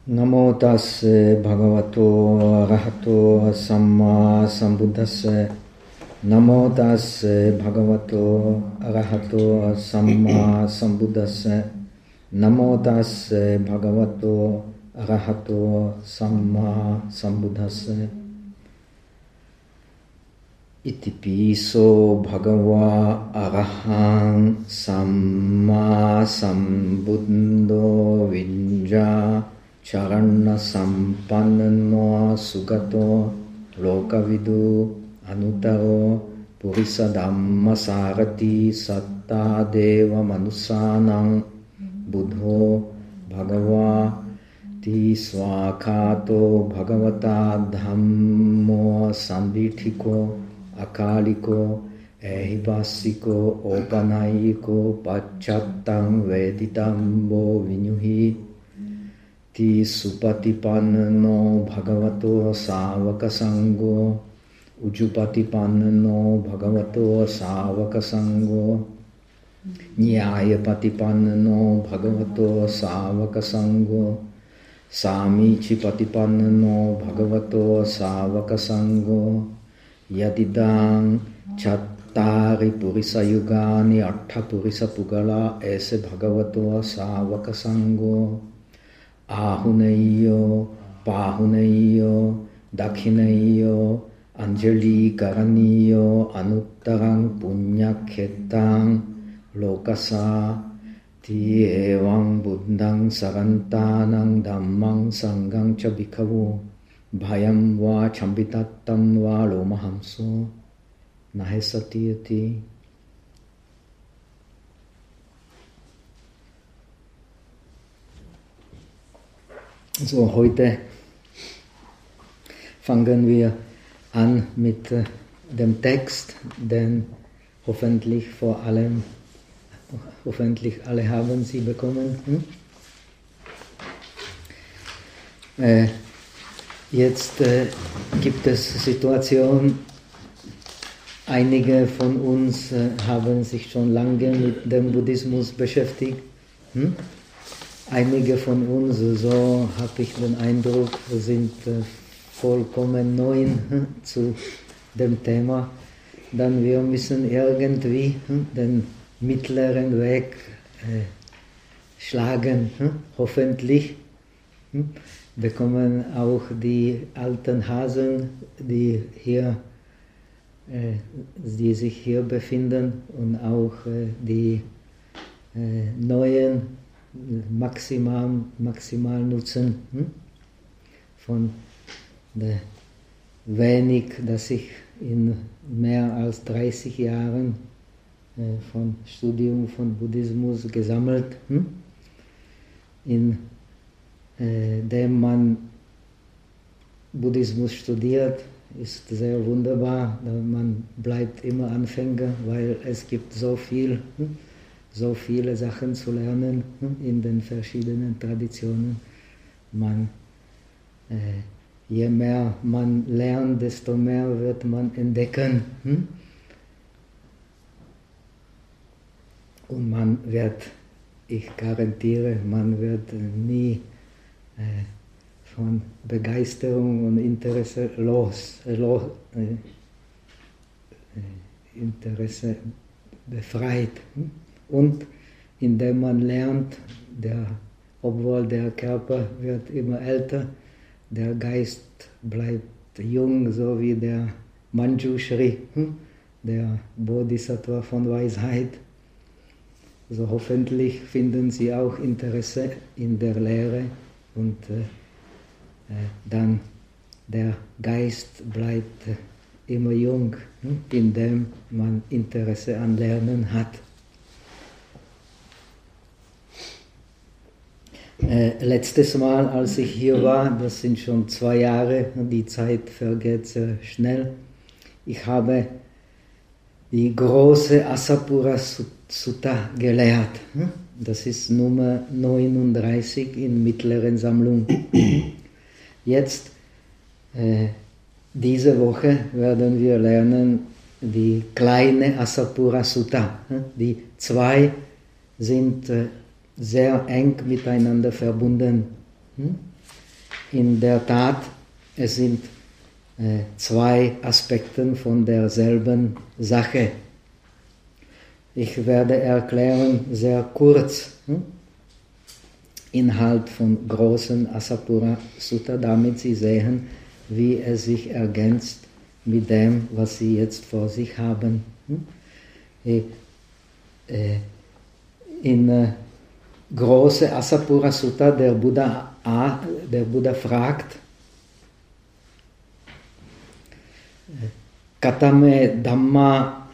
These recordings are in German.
Namo tassa bhagavato arahato samma sambuddhassa. Namo tassa bhagavato arahato samma sambuddhassa. Namo tassa bhagavato arahato samma sambuddhassa. Iti piso bhagava arahang samma sambuddho vinja charana sampannano sugato lokavidu anutaro purisa dhamma sarati satta deva manusanang buddho bhagava ti swakato bhagavata dhammo sambhitiko akaliko ehivasiko opanayiko pachattang veditambo vinyuhi ti supatipanno bhagavato savaka sangho ujupatipanno bhagavato savaka sangho nyayapatipanno bhagavato savaka sangho samicipatipanno bhagavato savaka sangho yadidang chattari purisa yugani atta purisa pugala ese bhagavato savaka sangho ahuneyo pahuneyo dakhineyo anjali karaniyo anuttarang punyakhetang lokasa ti evang buddhang sarantanang dhammang sanghang cha bhikkhavo bhayam va chambitattam va lomahamso nahe satiyati. So, heute fangen wir an mit dem Text, den hoffentlich alle haben Sie bekommen. Jetzt gibt es Situation, einige von uns haben sich schon lange mit dem Buddhismus beschäftigt. Einige von uns, so habe ich den Eindruck, sind vollkommen neu zu dem Thema. Dann wir müssen irgendwie den mittleren Weg schlagen. Hoffentlich bekommen auch die alten Hasen, die sich hier befinden, und auch die neuen maximal nutzen von der wenig, das ich in mehr als 30 Jahren von Studium von Buddhismus gesammelt, in dem man Buddhismus studiert, ist sehr wunderbar. Man bleibt immer Anfänger, weil es gibt so viele Sachen zu lernen in den verschiedenen Traditionen. Je mehr man lernt, desto mehr wird man entdecken. Und man wird, ich garantiere, man wird nie von Begeisterung und Interesse Interesse befreit. Und indem man lernt, obwohl der Körper wird immer älter, der Geist bleibt jung, so wie der Manjushri, der Bodhisattva von Weisheit. So hoffentlich finden Sie auch Interesse in der Lehre, und dann der Geist bleibt immer jung, indem man Interesse an Lernen hat. Letztes Mal, als ich hier war, das sind schon 2 Jahre, die Zeit vergeht sehr schnell, ich habe die große Asapura Sutta gelehrt. Das ist Nummer 39 in mittleren Sammlung. Jetzt, diese Woche, werden wir lernen die kleine Asapura Sutta. Die 2 sind sehr eng miteinander verbunden. in der Tat, es sind zwei Aspekte von derselben Sache. Ich werde erklären sehr kurz Inhalt von großen Asapura Sutta, damit Sie sehen, wie es sich ergänzt mit dem, was Sie jetzt vor sich haben. In große Asapura Sutta, der Buddha fragt, Katame Dhamma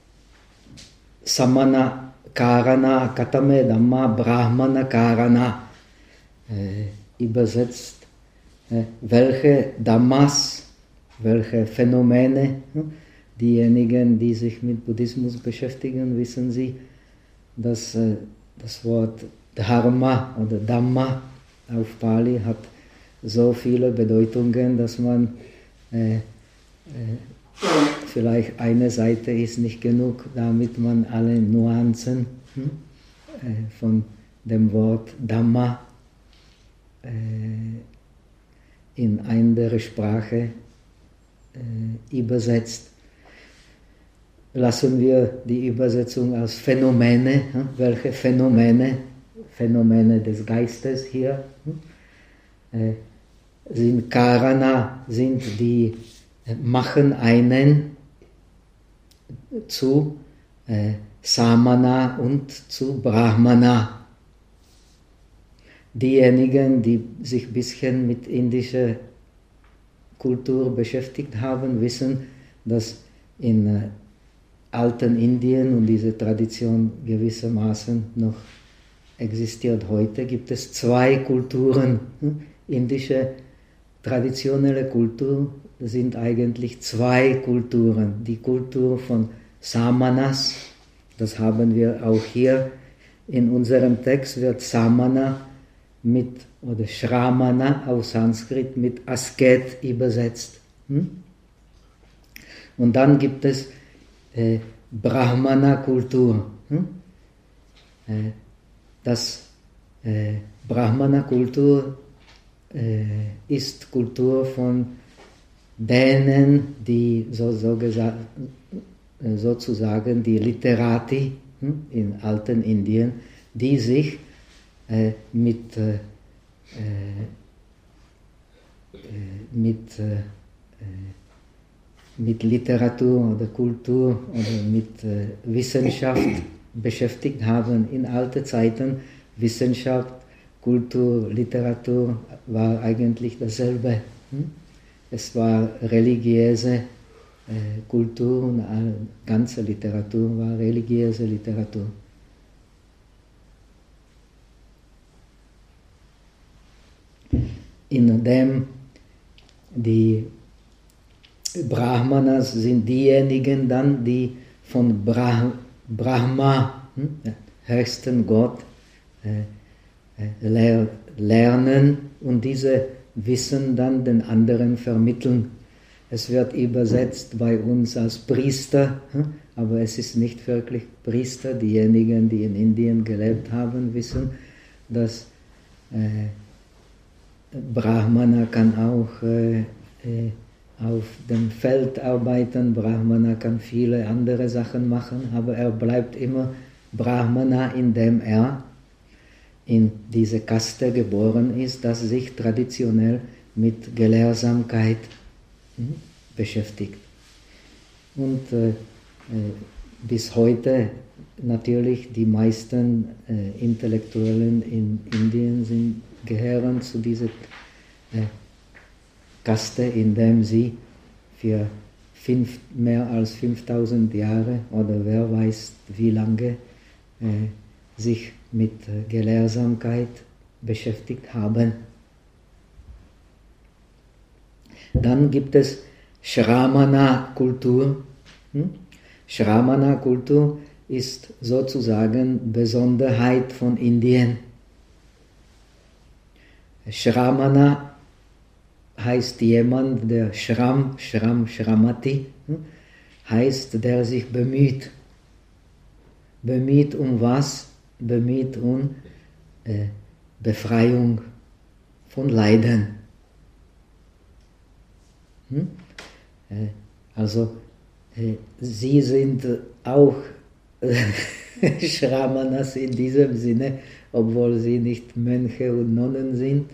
Samana Karana, Katame Dhamma Brahmana Karana. Übersetzt, welche Dhammas, welche Phänomene, diejenigen, die sich mit Buddhismus beschäftigen, wissen Sie, dass das Wort Dharma oder Dhamma auf Pali hat so viele Bedeutungen, dass man vielleicht eine Seite ist nicht genug, damit man alle Nuancen von dem Wort Dhamma in andere Sprache übersetzt. Lassen wir die Übersetzung als Phänomene, welche Phänomene des Geistes hier sind. Karana sind die machen einen zu Samana und zu Brahmana. Diejenigen, die sich ein bisschen mit indischer Kultur beschäftigt haben, wissen, dass in alten Indien, und diese Tradition gewissermaßen noch existiert heute, gibt es zwei Kulturen. Indische traditionelle Kultur sind eigentlich zwei Kulturen. Die Kultur von Samanas, das haben wir auch hier in unserem Text, wird Samana oder Shramana aus Sanskrit mit Asket übersetzt. Und dann gibt es Brahmana-Kultur. Brahmana-Kultur ist Kultur von denen, die sozusagen die Literati in alten Indien, die sich mit Literatur oder Kultur oder mit Wissenschaft beschäftigt haben. In alten Zeiten Wissenschaft, Kultur, Literatur war eigentlich dasselbe. Es war religiöse Kultur und ganze Literatur war religiöse Literatur. In dem die Brahmanas sind diejenigen dann, die von Brahma, höchsten Gott, lernen und diese Wissen dann den anderen vermitteln. Es wird übersetzt bei uns als Priester, aber es ist nicht wirklich Priester. Diejenigen, die in Indien gelebt haben, wissen, dass Brahmana kann auch auf dem Feld arbeiten, Brahmana kann viele andere Sachen machen, aber er bleibt immer Brahmana, indem er in diese Kaste geboren ist, das sich traditionell mit Gelehrsamkeit beschäftigt. Und bis heute natürlich die meisten Intellektuellen in Indien gehören zu dieser Kaste, indem sie für mehr als 5000 Jahre oder wer weiß wie lange sich mit Gelehrsamkeit beschäftigt haben. Dann gibt es Shramana-Kultur. Shramana-Kultur ist sozusagen Besonderheit von Indien. Shramana heißt jemand, der Shramati, heißt, der sich bemüht. Bemüht um was? Bemüht um Befreiung von Leiden. Also sie sind auch Shramanas in diesem Sinne, obwohl sie nicht Mönche und Nonnen sind,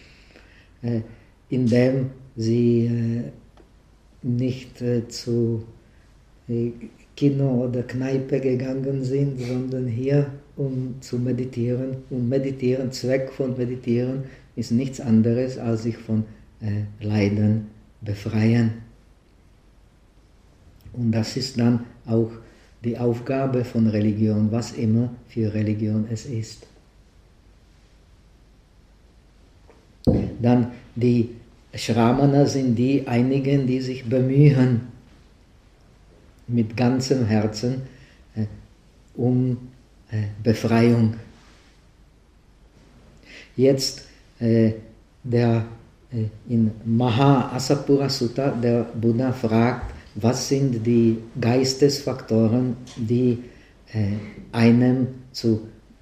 indem sie nicht zu Kino oder Kneipe gegangen sind, sondern hier, um zu meditieren. Und meditieren, Zweck von Meditieren ist nichts anderes, als sich von Leiden befreien. Und das ist dann auch die Aufgabe von Religion, was immer für Religion es ist. Dann die Shramana sind die einigen, die sich bemühen mit ganzem Herzen um Befreiung. Jetzt in Maha-Asapura Sutta, der Buddha fragt, was sind die Geistesfaktoren, die einem zu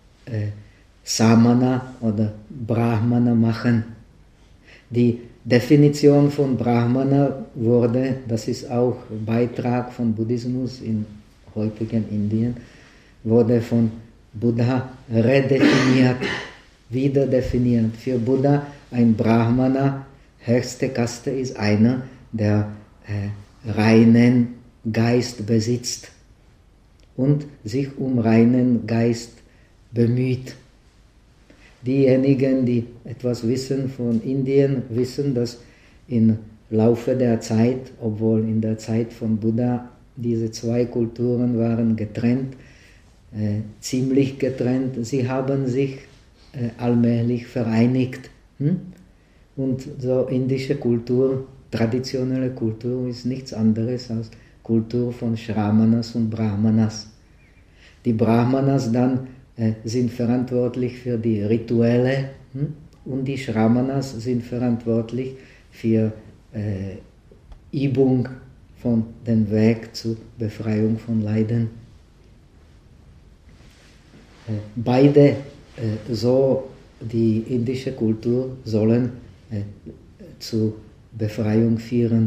Samana oder Brahmana machen. Die Definition von Brahmana wurde, das ist auch Beitrag von Buddhismus in heutigen Indien, wurde von Buddha redefiniert, wieder definiert. Für Buddha ein Brahmana, höchste Kaste, ist einer, der reinen Geist besitzt und sich um reinen Geist bemüht. Diejenigen, die etwas wissen von Indien, wissen, dass im Laufe der Zeit, obwohl in der Zeit von Buddha diese zwei Kulturen waren getrennt, ziemlich getrennt, sie haben sich allmählich vereinigt. Und so indische Kultur, traditionelle Kultur ist nichts anderes als Kultur von Shramanas und Brahmanas. Die Brahmanas dann sind verantwortlich für die Rituelle und die Shramanas sind verantwortlich für Übung von dem Weg zur Befreiung von Leiden. Beide, so die indische Kultur, sollen zur Befreiung führen.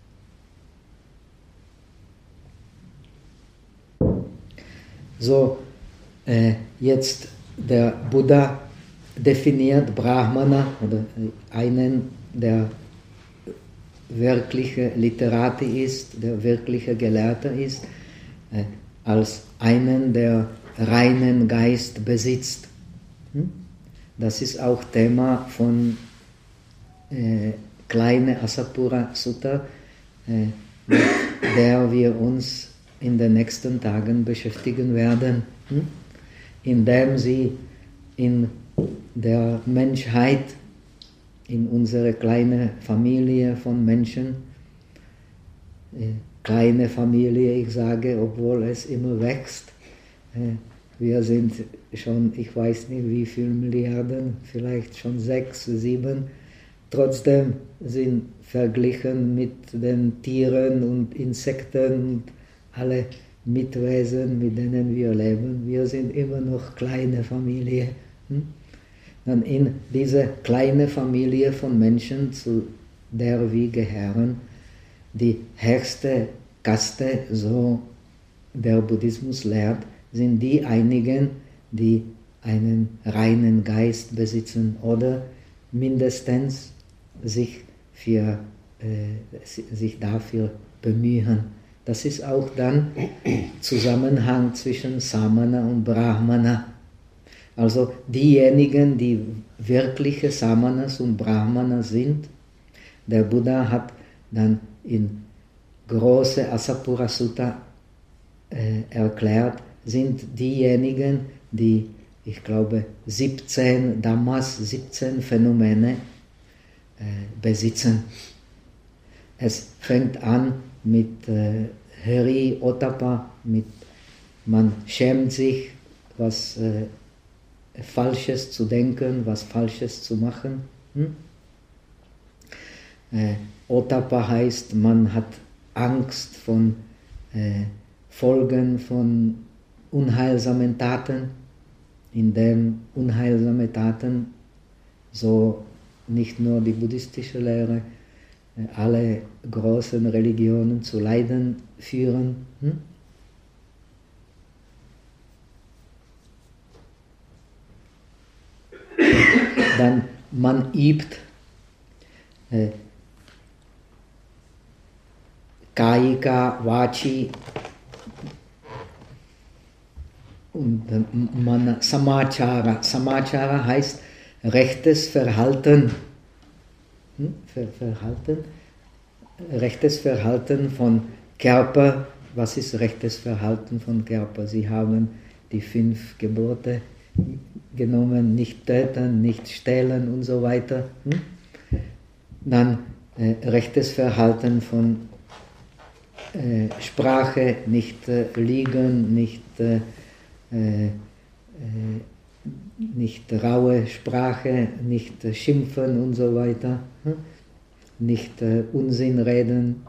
So, jetzt der Buddha definiert Brahmana oder einen, der wirkliche Literati ist, der wirkliche Gelehrter ist, als einen, der reinen Geist besitzt. Das ist auch Thema von kleine Asapura Sutta, mit der wir uns in den nächsten Tagen beschäftigen werden, indem sie in der Menschheit, in unsere kleine Familie von Menschen, kleine Familie, ich sage, obwohl es immer wächst, wir sind schon, ich weiß nicht wie viele Milliarden, vielleicht schon 6, 7, trotzdem sind verglichen mit den Tieren und Insekten und alle Mitwesen, mit denen wir leben, wir sind immer noch kleine Familie. Dann in diese kleine Familie von Menschen, zu der wir gehören, die höchste Kaste, so der Buddhismus lehrt, sind die einigen, die einen reinen Geist besitzen oder mindestens sich dafür bemühen. Das ist auch dann Zusammenhang zwischen Samana und Brahmana. Also diejenigen, die wirkliche Samanas und Brahmanas sind, der Buddha hat dann in große Asapura Sutta erklärt, sind diejenigen, die, ich glaube, 17 Dhammas, 17 Phänomene besitzen. Es fängt an mit Hari Ottappa, mit man schämt sich, was Falsches zu denken, was Falsches zu machen. Ottappa heißt, man hat Angst von Folgen von unheilsamen Taten, indem unheilsame Taten, so nicht nur die buddhistische Lehre, alle großen Religionen zu Leiden führen. Dann man übt Kaika, Vachi und man Samachara. Samachara heißt rechtes Verhalten. Rechtes Verhalten von Körper. Was ist rechtes Verhalten von Körper? Sie haben die 5 Gebote genommen, nicht töten, nicht stehlen und so weiter. Dann rechtes Verhalten von Sprache, nicht lügen, nicht raue Sprache, nicht schimpfen und so weiter, nicht Unsinn reden,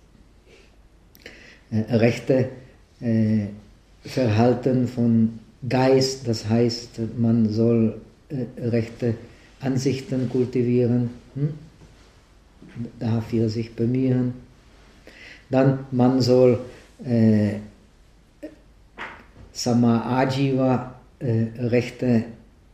rechte Verhalten von Geist, das heißt, man soll rechte Ansichten kultivieren, dafür sich bemühen. Dann man soll Samaajiva, rechte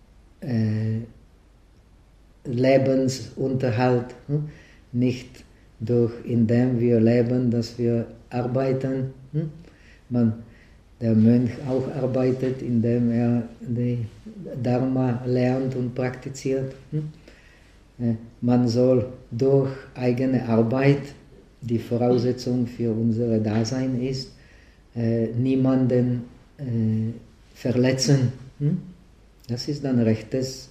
Lebensunterhalt, nicht indem wir leben, dass wir arbeiten. Der Mönch auch arbeitet, indem er die Dharma lernt und praktiziert. Man soll durch eigene Arbeit, die Voraussetzung für unser Dasein ist, niemanden verletzen. Das ist dann rechtes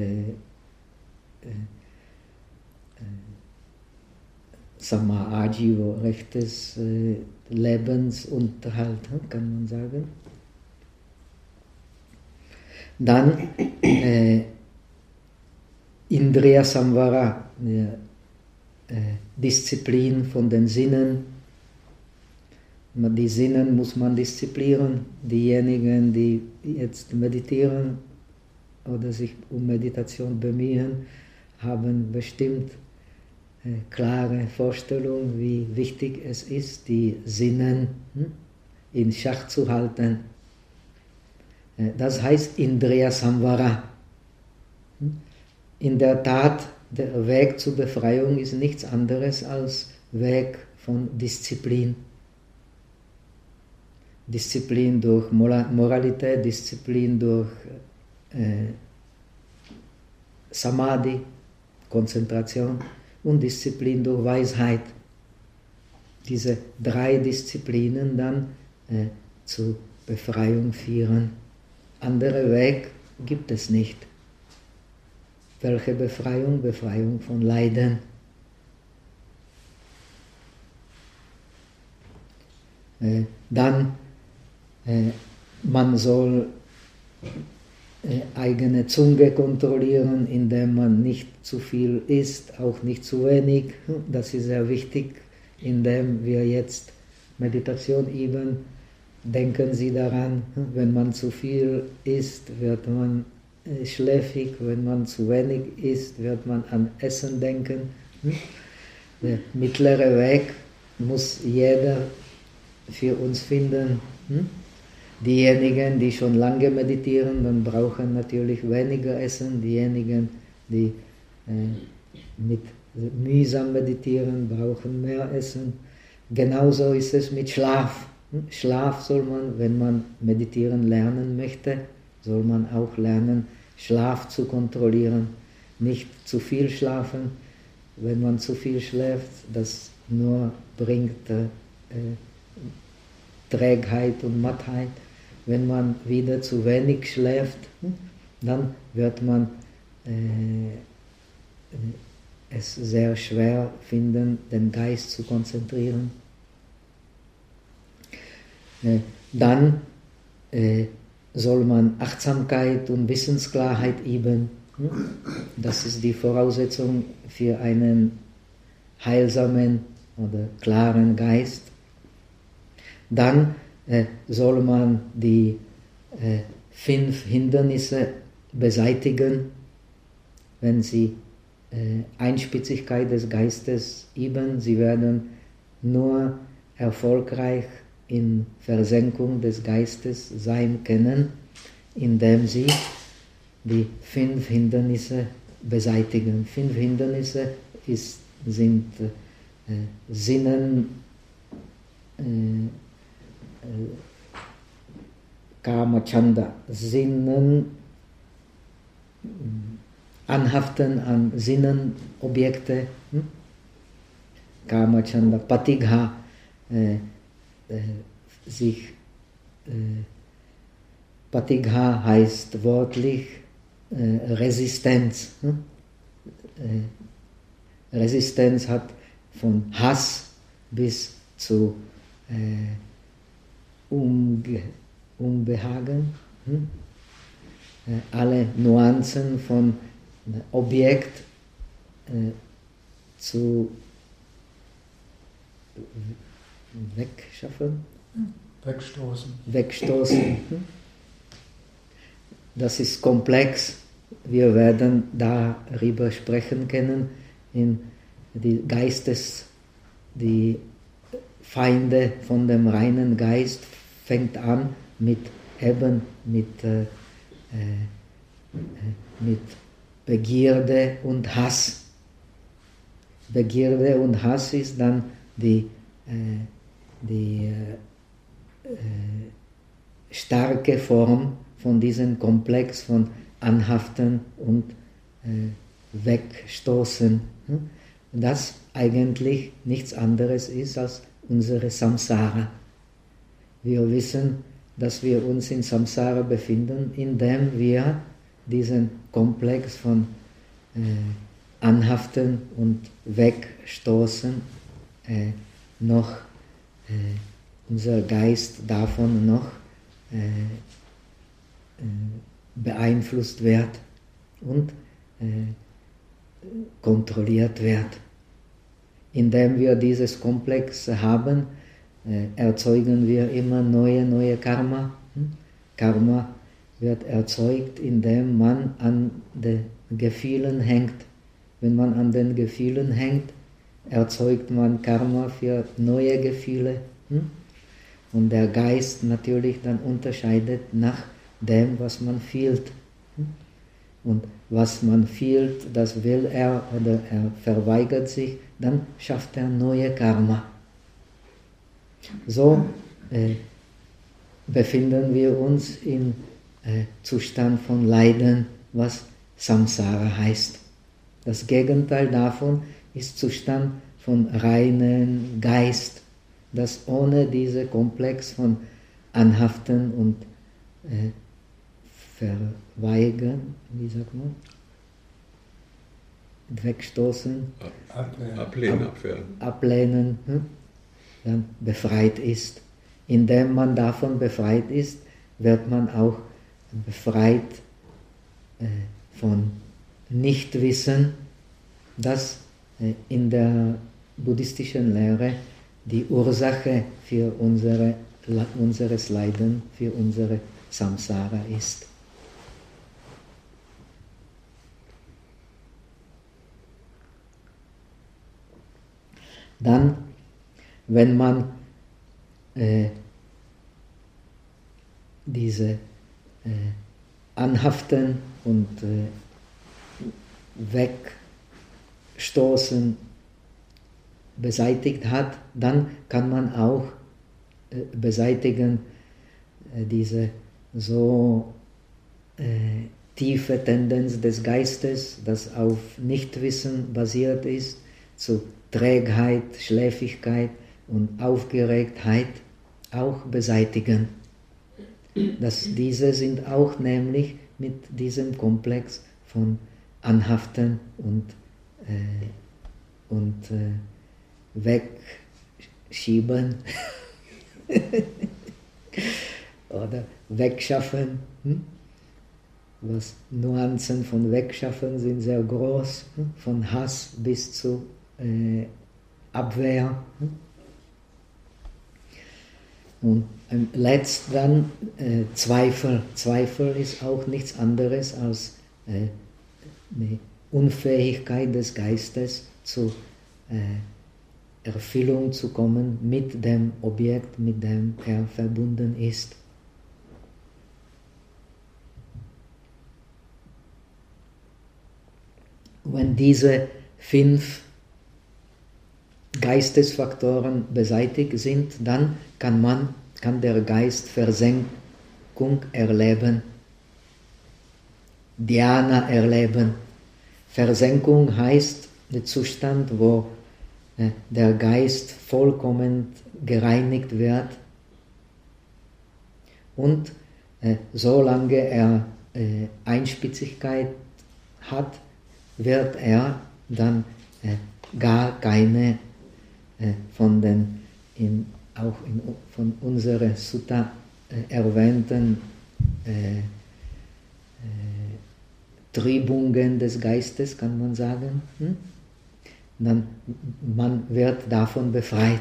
Samaajiva, rechtes Lebensunterhalt, kann man sagen. Dann Indriya Samvara, Disziplin von den Sinnen. Die Sinnen muss man disziplinieren. Diejenigen, die jetzt meditieren oder sich um Meditation bemühen, haben bestimmt klare Vorstellung, wie wichtig es ist, die Sinnen in Schach zu halten. Das heißt Indriya Samvara. In der Tat, der Weg zur Befreiung ist nichts anderes als Weg von Disziplin. Disziplin durch Moralität, Disziplin durch Samadhi, Konzentration, und Disziplin durch Weisheit. Diese 3 Disziplinen dann zur Befreiung führen. Andere Weg gibt es nicht. Welche Befreiung? Befreiung von Leiden. Dann man soll eigene Zunge kontrollieren, indem man nicht zu viel isst, auch nicht zu wenig. Das ist sehr wichtig, indem wir jetzt Meditation üben. Denken Sie daran, wenn man zu viel isst, wird man schläfrig, wenn man zu wenig isst, wird man an Essen denken. Der mittlere Weg muss jeder für uns finden. Diejenigen, die schon lange meditieren, dann brauchen natürlich weniger Essen. Diejenigen, die mit mühsam meditieren, brauchen mehr Essen. Genauso ist es mit Schlaf. Schlaf soll man, wenn man meditieren lernen möchte, soll man auch lernen, Schlaf zu kontrollieren. Nicht zu viel schlafen. Wenn man zu viel schläft, das nur bringt Trägheit und Mattheit. Wenn man wieder zu wenig schläft, dann wird man es sehr schwer finden, den Geist zu konzentrieren. Dann soll man Achtsamkeit und Wissensklarheit üben. Das ist die Voraussetzung für einen heilsamen oder klaren Geist. Dann soll man die 5 Hindernisse beseitigen. Wenn Sie Einspitzigkeit des Geistes üben, sie werden nur erfolgreich in Versenkung des Geistes sein können, indem sie die 5 Hindernisse beseitigen. 5 Hindernisse sind Sinnen, Kama Chanda, Sinnen, Anhaften an Sinnenobjekte, Kama Chanda, Patigha, Patigha heißt wörtlich Resistenz. Resistenz hat von Hass bis zu Unbehagen, alle Nuancen von Objekt zu wegstoßen. Das ist komplex. Wir werden darüber sprechen können. Die Feinde von dem reinen Geist fängt an mit Begierde und Hass. Begierde und Hass ist dann die starke Form von diesem Komplex von Anhaften und Wegstoßen. Das eigentlich nichts anderes ist als unsere Samsara. Wir wissen, dass wir uns in Samsara befinden, indem wir diesen Komplex von Anhaften und Wegstoßen noch unser Geist davon noch beeinflusst wird und kontrolliert wird. Indem wir dieses Komplex haben, erzeugen wir immer neue Karma. Karma wird erzeugt, indem man an den Gefühlen hängt. Wenn man an den Gefühlen hängt, erzeugt man Karma für neue Gefühle. Und der Geist natürlich dann unterscheidet nach dem, was man fühlt. Und was man fühlt, das will er oder er verweigert sich, dann schafft er neue Karma. So befinden wir uns im Zustand von Leiden, was Samsara heißt. Das Gegenteil davon ist Zustand von reinem Geist, das ohne diese Komplex von Anhaften und Verweigern, wie sagt man? Wegstoßen, ablehnen, dann befreit ist. Indem man davon befreit ist, wird man auch befreit von Nichtwissen, das in der buddhistischen Lehre die Ursache für unseres Leiden, für unsere Samsara ist. Dann, wenn man diese Anhaften und Wegstoßen beseitigt hat, dann kann man auch beseitigen diese so tiefe Tendenz des Geistes, das auf Nichtwissen basiert ist, zu Trägheit, Schläfrigkeit und Aufgeregtheit auch beseitigen. Diese sind auch nämlich mit diesem Komplex von Anhaften und Wegschieben oder Wegschaffen. Was Nuancen von Wegschaffen sind sehr groß, von Hass bis zu Abwehr. Und letzt dann Zweifel. Zweifel ist auch nichts anderes als Unfähigkeit des Geistes zur Erfüllung zu kommen mit dem Objekt, mit dem er verbunden ist. Wenn diese 5 Geistesfaktoren beseitigt sind, dann kann der Geist Versenkung erleben, Dhyana erleben. Versenkung heißt der Zustand, wo der Geist vollkommen gereinigt wird und solange er Einspitzigkeit hat, wird er dann gar keine von unserer Sutta erwähnten Trübungen des Geistes, kann man sagen. Dann man wird davon befreit.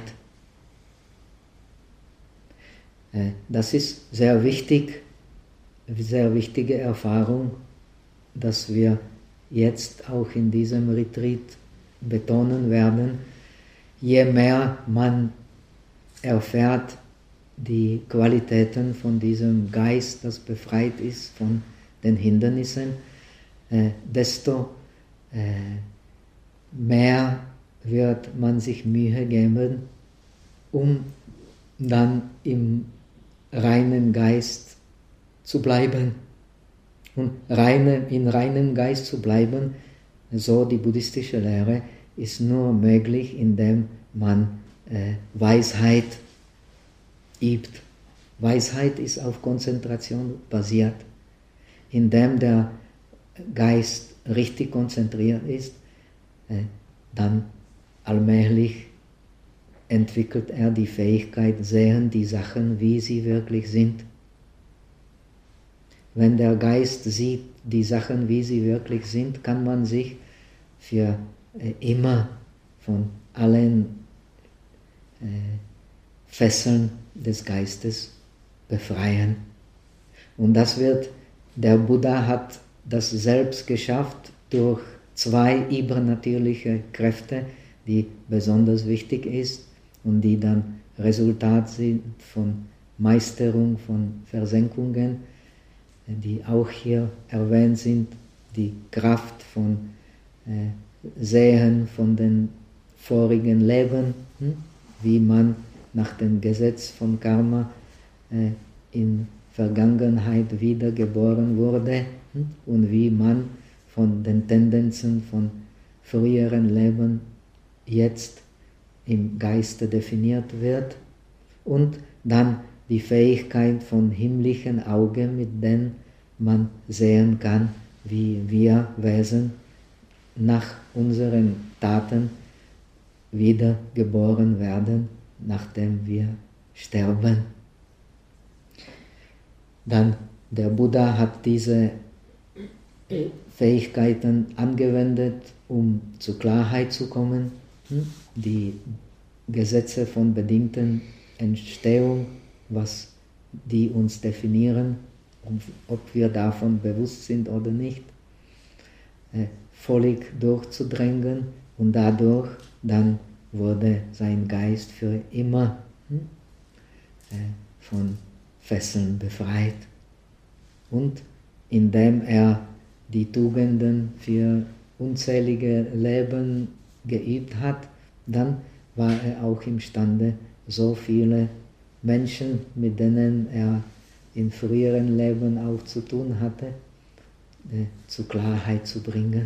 Das ist sehr wichtig, sehr wichtige Erfahrung, dass wir jetzt auch in diesem Retreat betonen werden. Je mehr man erfährt die Qualitäten von diesem Geist, das befreit ist von den Hindernissen, desto mehr wird man sich Mühe geben, um dann im reinen Geist zu bleiben. Und in reinem Geist zu bleiben, so die buddhistische Lehre, ist nur möglich, indem man Weisheit übt. Weisheit ist auf Konzentration basiert. Indem der Geist richtig konzentriert ist, dann allmählich entwickelt er die Fähigkeit, sehen die Sachen, wie sie wirklich sind. Wenn der Geist sieht die Sachen, wie sie wirklich sind, kann man sich für immer von allen Fesseln des Geistes befreien. Und der Buddha hat das selbst geschafft durch 2 übernatürliche Kräfte, die besonders wichtig ist und die dann Resultat sind von Meisterung von Versenkungen, die auch hier erwähnt sind, die Kraft von Sehen von den vorigen Leben, wie man nach dem Gesetz von Karma in Vergangenheit wiedergeboren wurde und wie man von den Tendenzen von früheren Leben jetzt im Geiste definiert wird und dann die Fähigkeit von himmlischen Augen, mit denen man sehen kann, wie wir Wesen nach unseren Taten wiedergeboren werden, nachdem wir sterben. Dann der Buddha hat diese Fähigkeiten angewendet, um zur Klarheit zu kommen, die Gesetze von bedingten Entstehung, die uns definieren, ob wir davon bewusst sind oder nicht, völlig durchzudrängen und dadurch dann wurde sein Geist für immer von Fesseln befreit. Und indem er die Tugenden für unzählige Leben geübt hat, dann war er auch imstande, so viele Menschen, mit denen er in früheren Leben auch zu tun hatte, zur Klarheit zu bringen.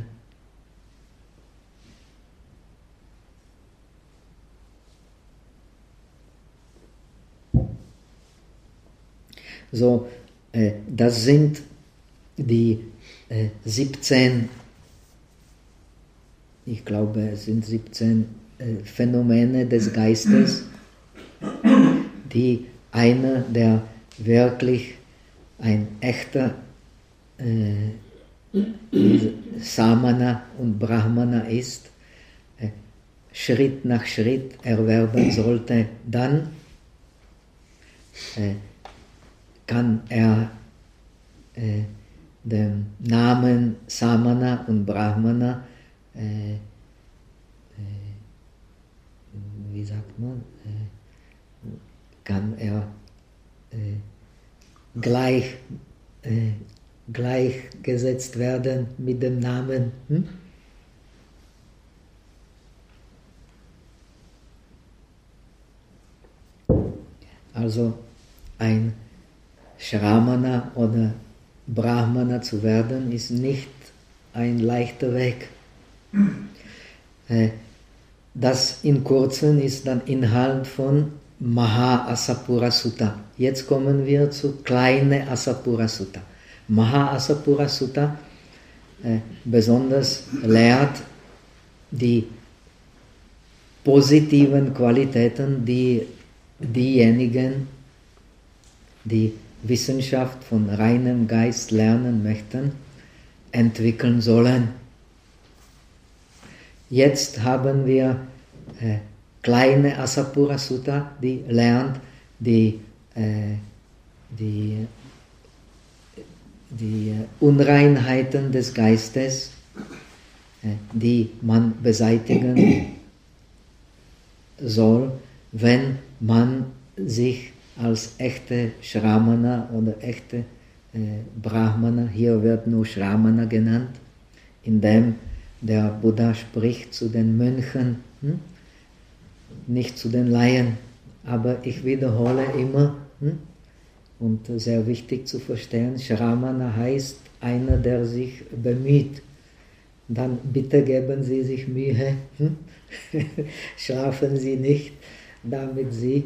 So, das sind die 17, ich glaube, es sind 17 Phänomene des Geistes, die einer, der wirklich ein echter Samana und Brahmana ist, Schritt nach Schritt erwerben sollte, dann kann er dem Namen Samana und Brahmana, wie sagt man, kann er gleichgesetzt werden mit dem Namen. Also ein Shramana oder Brahmana zu werden, ist nicht ein leichter Weg. Das in Kurzem ist dann Inhalt von Maha-Asapura Sutta. Jetzt kommen wir zu kleine Asapura Sutta. Maha-Asapura Sutta besonders lehrt die positiven Qualitäten, die diejenigen, die Wissenschaft von reinem Geist lernen möchten, entwickeln sollen. Jetzt haben wir kleine Asapura Sutta, die lernt die Unreinheiten des Geistes, die man beseitigen soll, wenn man sich als echte Shramana oder echte Brahmana, hier wird nur Shramana genannt, indem der Buddha spricht zu den Mönchen, nicht zu den Laien, aber ich wiederhole immer, und sehr wichtig zu verstehen, Shramana heißt einer, der sich bemüht. Dann bitte geben Sie sich Mühe, schlafen Sie nicht, damit Sie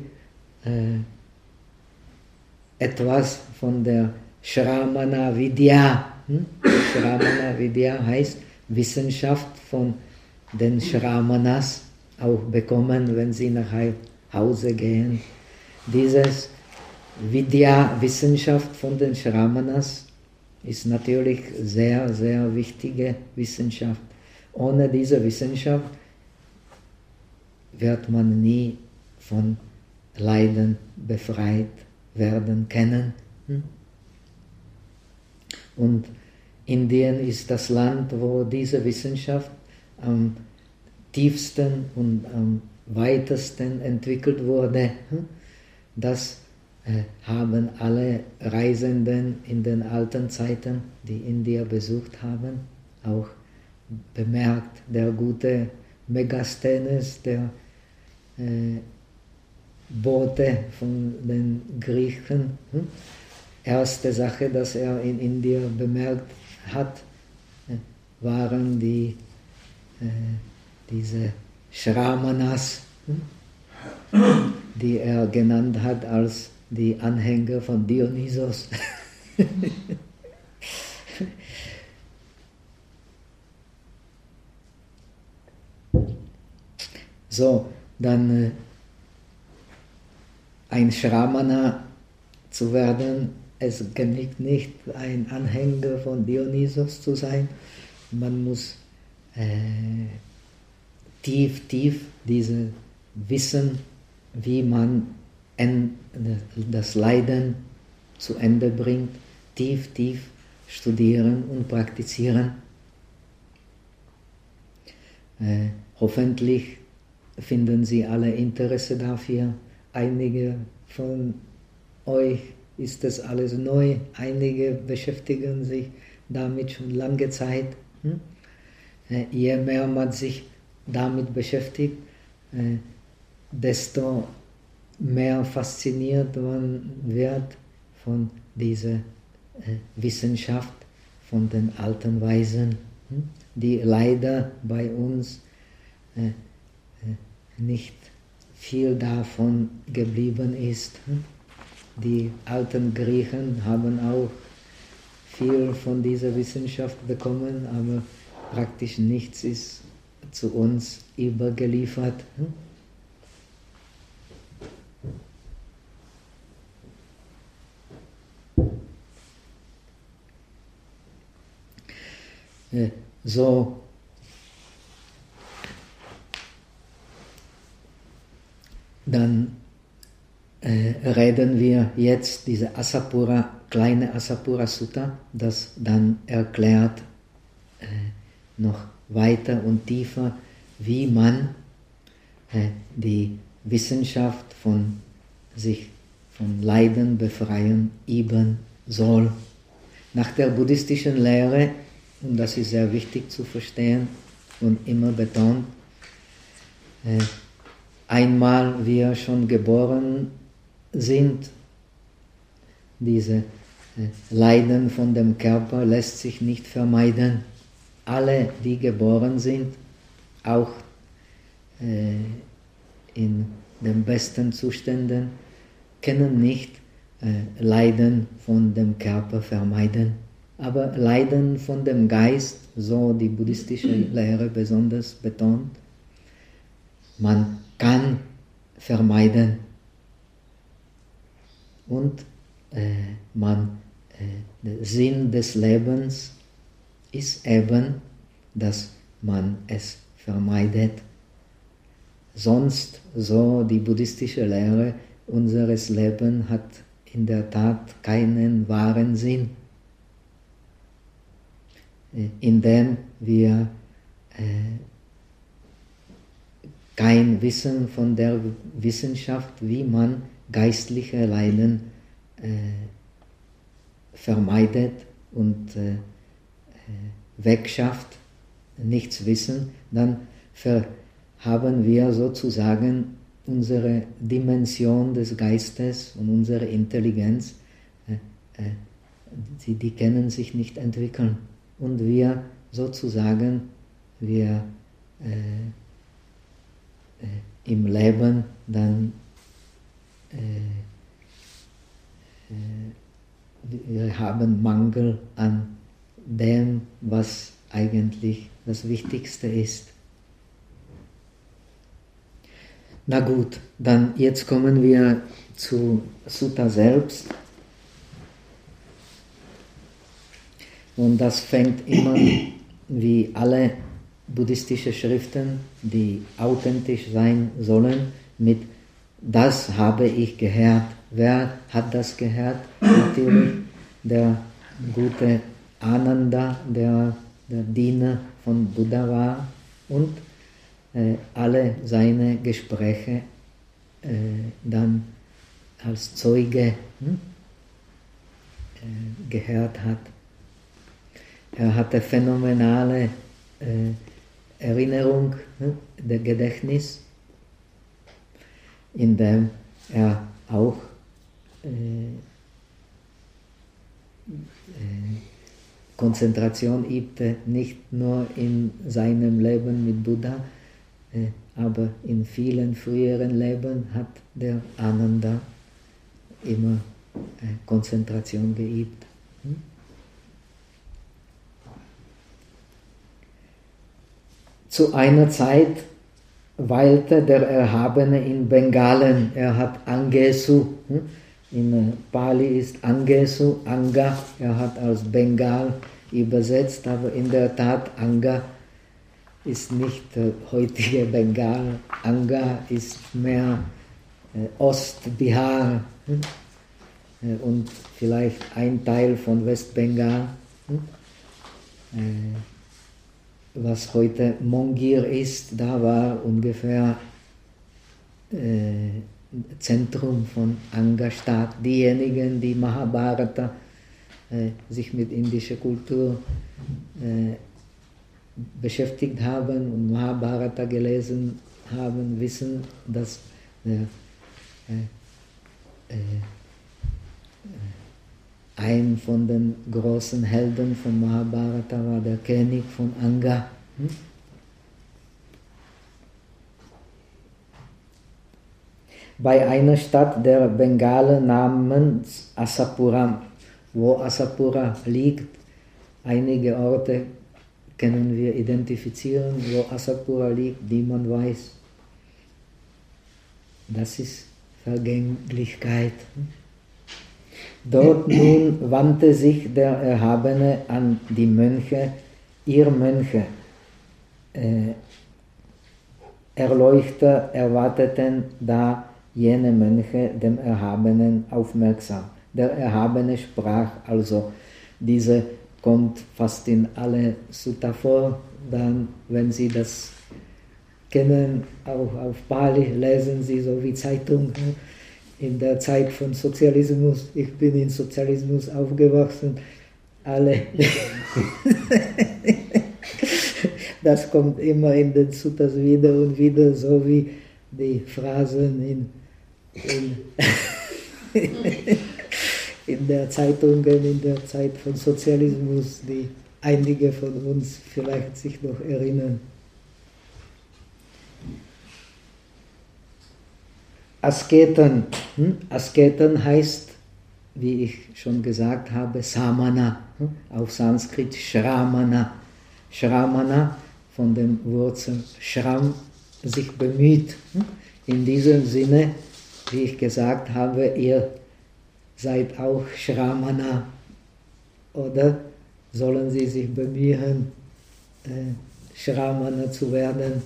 etwas von der Shramana Vidya, Shramana Vidya heißt Wissenschaft von den Shramanas auch bekommen, wenn sie nach Hause gehen. Dieses Vidya, Wissenschaft von den Shramanas, ist natürlich sehr, sehr wichtige Wissenschaft. Ohne diese Wissenschaft wird man nie von Leiden befreit werden können. Und Indien ist das Land, wo diese Wissenschaft am tiefsten und am weitesten entwickelt wurde. Das haben alle Reisenden in den alten Zeiten, die Indien besucht haben, auch bemerkt. Der gute Megasthenes, der Bote von den Griechen, erste Sache, dass er in Indien bemerkt hat, waren diese Shramanas, die er genannt hat als die Anhänger von Dionysos. So, dann ein Shramana zu werden, es genügt nicht, ein Anhänger von Dionysos zu sein. Man muss tief diese Wissen, wie man das Leiden zu Ende bringt, tief studieren und praktizieren. Hoffentlich finden Sie alle Interesse dafür. Einige von euch ist das alles neu, einige beschäftigen sich damit schon lange Zeit. Je mehr man sich damit beschäftigt, desto mehr fasziniert man wird von dieser Wissenschaft, von den alten Weisen, die leider bei uns nicht viel davon geblieben ist. Die alten Griechen haben auch viel von dieser Wissenschaft bekommen, aber praktisch nichts ist zu uns übergeliefert. So, dann reden wir jetzt diese Asapura kleine Asapura Sutta, das dann erklärt noch weiter und tiefer, wie man die Wissenschaft von sich von Leiden befreien üben soll. Nach der buddhistischen Lehre, und das ist sehr wichtig zu verstehen und immer betont, einmal wir schon geboren sind, diese Leiden von dem Körper lässt sich nicht vermeiden. Alle, die geboren sind, auch in den besten Zuständen, können nicht Leiden von dem Körper vermeiden. Aber Leiden von dem Geist, so die buddhistische Lehre besonders betont, man kann vermeiden. Und der Sinn des Lebens ist eben, dass man es vermeidet. Sonst, so die buddhistische Lehre, unseres Lebens hat in der Tat keinen wahren Sinn, indem wir kein Wissen von der Wissenschaft, wie man geistliche Leiden vermeidet und wegschafft, nichts wissen, dann haben wir sozusagen unsere Dimension des Geistes und unsere Intelligenz, die können sich nicht entwickeln. Und wir sozusagen, im Leben dann wir haben Mangel an dem, was eigentlich das Wichtigste ist. Na gut, dann jetzt kommen wir zu Sutta selbst. Und das fängt immer, wie alle buddhistische Schriften, die authentisch sein sollen, mit "Das habe ich gehört". Wer hat das gehört? Natürlich der gute Ananda, der Diener von Buddha war, und alle seine Gespräche dann als Zeuge gehört hat. Er hatte phänomenale Erinnerung, der Gedächtnis, indem er auch Konzentration übte, nicht nur in seinem Leben mit Buddha, aber in vielen früheren Leben hat der Ananda immer Konzentration geübt. Zu einer Zeit weilte der Erhabene in Bengalen. Er hat Angesu, in Pali ist Angesu, Anga, er hat als Bengal übersetzt, aber in der Tat Anga ist nicht heutige Bengal. Anga ist mehr Ostbihar und vielleicht ein Teil von Westbengal, was heute Mongir ist. Da war ungefähr Zentrum von Anga-Staat. Diejenigen, die Mahabharata sich mit indischer Kultur beschäftigt haben und Mahabharata gelesen haben, wissen, dass ein von den großen Helden von Mahabharata war der König von Anga. Bei einer Stadt der Bengalen namens Asapura, wo Asapura liegt, einige Orte können wir identifizieren, wo Asapura liegt, die man weiß. Das ist Vergänglichkeit. Dort nun wandte sich der Erhabene an die Mönche, ihr Mönche, Erleuchter erwarteten da jene Mönche dem Erhabenen aufmerksam. der Erhabene sprach. Also diese kommt fast in alle Sutta vor. Dann, wenn Sie das kennen, auch auf Pali, lesen Sie so wie Zeitung. In der Zeit von Sozialismus, ich bin in Sozialismus aufgewachsen, alle, das kommt immer in den Suttas wieder und wieder, so wie die Phrasen in der Zeitungen, in der Zeit von Sozialismus, die einige von uns vielleicht sich noch erinnern. Asketen. Asketen heißt, wie ich schon gesagt habe, Samana, auf Sanskrit Shramana. Shramana von den Wurzeln Shram, sich bemüht. In diesem Sinne, wie ich gesagt habe, ihr seid auch Shramana, oder sollen sie sich bemühen, Shramana zu werden?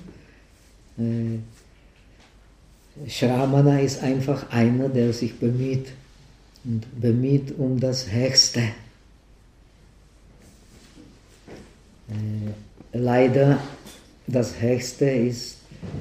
Shramana ist einfach einer, der sich bemüht und bemüht um das Höchste. Leider, das Höchste ist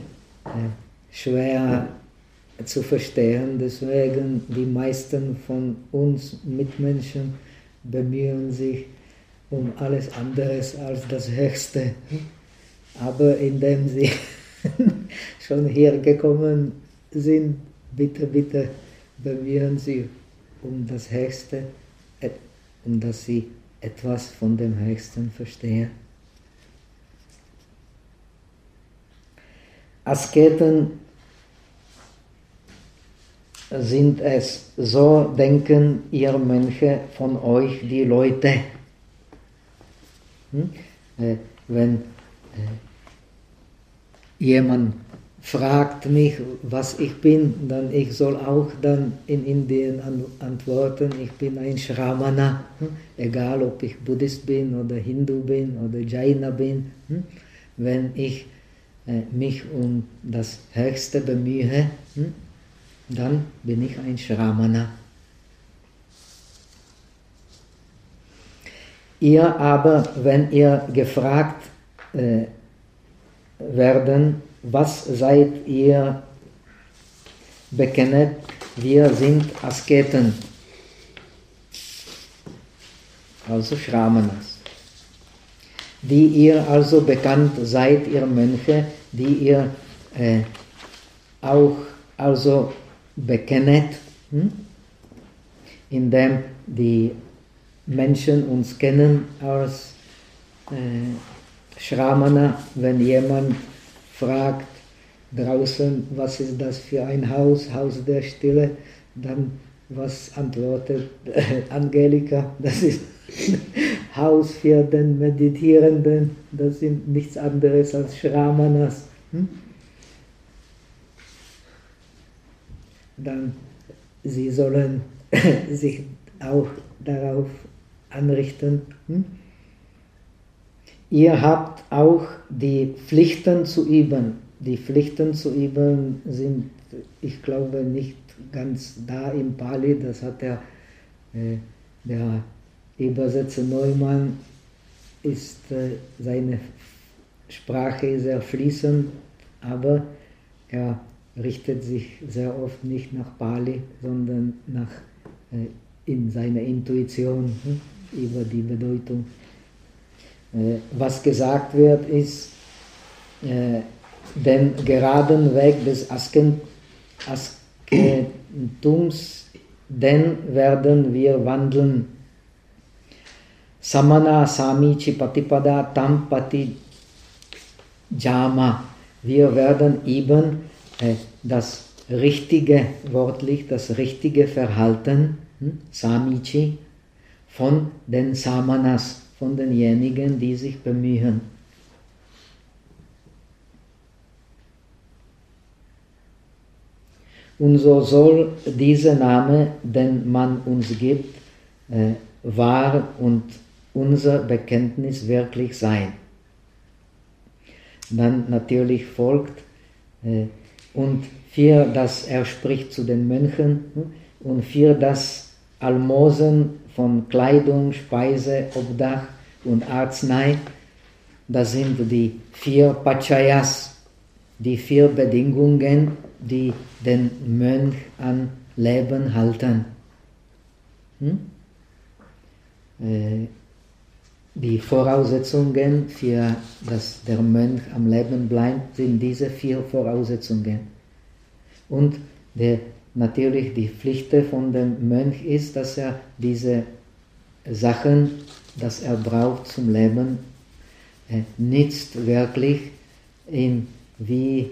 schwer zu verstehen, deswegen die meisten von uns Mitmenschen bemühen sich um alles anderes als das Höchste. Aber indem sie schon hergekommen sind, bitte, bitte bemühen Sie um das Höchste, um dass Sie etwas von dem Höchsten verstehen. Asketen sind es, so denken ihr Mönche von euch, die Leute. Wenn jemand fragt mich, was ich bin, dann ich soll auch dann in Indien antworten, ich bin ein Shramana, egal ob ich Buddhist bin oder Hindu bin oder Jaina bin. Wenn ich mich um das Höchste bemühe, dann bin ich ein Shramana. Ihr aber, wenn ihr gefragt werden, was seid ihr, bekennet, wir sind Asketen, also Shramanas. Die ihr also bekannt seid, ihr Mönche, die ihr auch also bekennet, indem die Menschen uns kennen als Shramana. Wenn jemand fragt draußen, was ist das für ein Haus, Haus der Stille, dann was antwortet Angelika? Das ist Haus für den Meditierenden, das sind nichts anderes als Shramanas. Dann sie sollen sich auch darauf anrichten. Ihr habt auch die Pflichten zu üben. Die Pflichten zu üben sind, ich glaube, nicht ganz da im Pali. Das hat der Übersetzer Neumann, seine Sprache sehr fließend, aber er richtet sich sehr oft nicht nach Pali, sondern in seiner Intuition über die Bedeutung. Was gesagt wird, ist, den geraden Weg des Asketums, den werden wir wandeln. Samana Samichi Patipada Tam Pati Jama. Wir werden eben das richtige, wortlich das richtige Verhalten, Samichi, von den Samanas, von denjenigen, die sich bemühen. Und so soll dieser Name, den man uns gibt, wahr und unser Bekenntnis wirklich sein. Dann natürlich folgt, und für das er spricht zu den Mönchen, und für das Almosen von Kleidung, Speise, Obdach und Arznei, das sind die 4 Pachayas, die 4 Bedingungen, die den Mönch an Leben halten. Die Voraussetzungen für dass der Mönch am Leben bleibt, sind diese 4 Voraussetzungen. Und natürlich die Pflicht von dem Mönch ist, dass er diese Sachen, das er braucht zum Leben, nützt wirklich, wie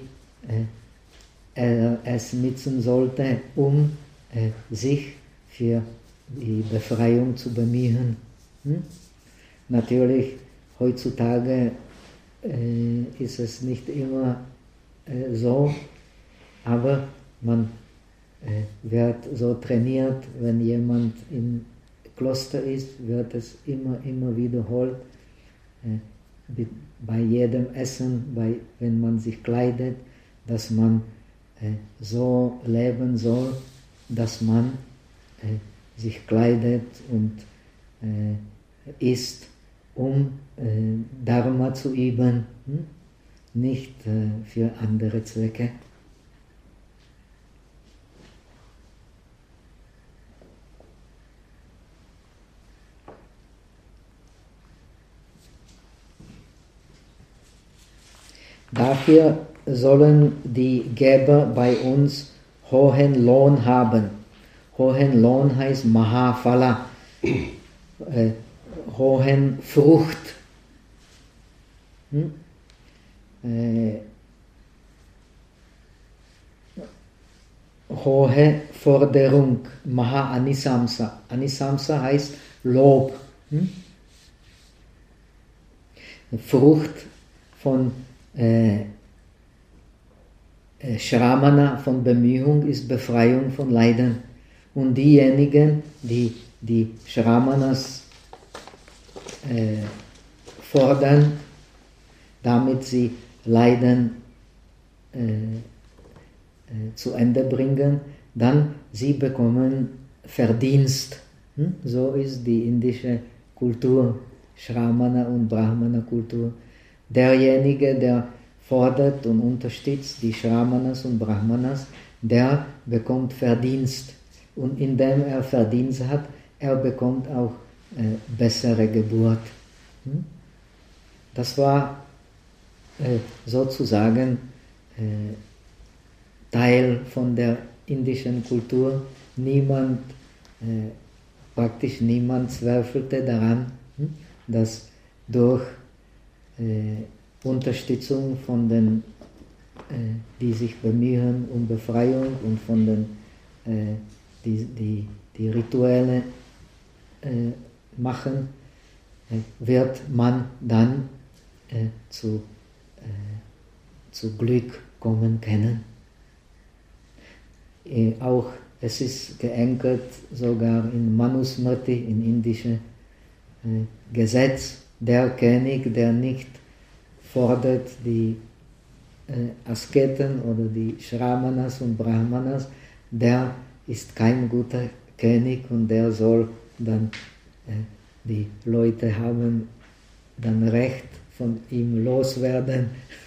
er es nützen sollte, um sich für die Befreiung zu bemühen. Natürlich, heutzutage ist es nicht immer so, aber man wird so trainiert, wenn jemand im Kloster ist, wird es immer wiederholt, bei jedem Essen, wenn man sich kleidet, dass man so leben soll, dass man sich kleidet und isst, um Dharma zu üben, nicht für andere Zwecke. Dafür sollen die Geber bei uns hohen Lohn haben. Hohen Lohn heißt Mahaphala, hohen Frucht. Hohe Forderung, Maha Anisamsa. Anisamsa heißt Lob. Frucht von Shramana, von Bemühung, ist Befreiung von Leiden. Und diejenigen, die die Shramanas fordern, damit sie Leiden zu Ende bringen, dann sie bekommen Verdienst. So ist die indische Kultur, Shramana und Brahmana Kultur. Derjenige, der fordert und unterstützt die Shramanas und Brahmanas, der bekommt Verdienst. Und indem er Verdienst hat, er bekommt auch bessere Geburt. Das war sozusagen Teil von der indischen Kultur. Praktisch niemand zweifelte daran, dass durch Unterstützung von den, die sich bemühen um Befreiung und von den, die Rituale machen, wird man dann zu Glück kommen können. Auch es ist geankert sogar in Manusmriti, in indische Gesetz, der König, der nicht fordert die Asketen oder die Shramanas und Brahmanas, der ist kein guter König und der soll dann, die Leute haben dann Recht von ihm loswerden.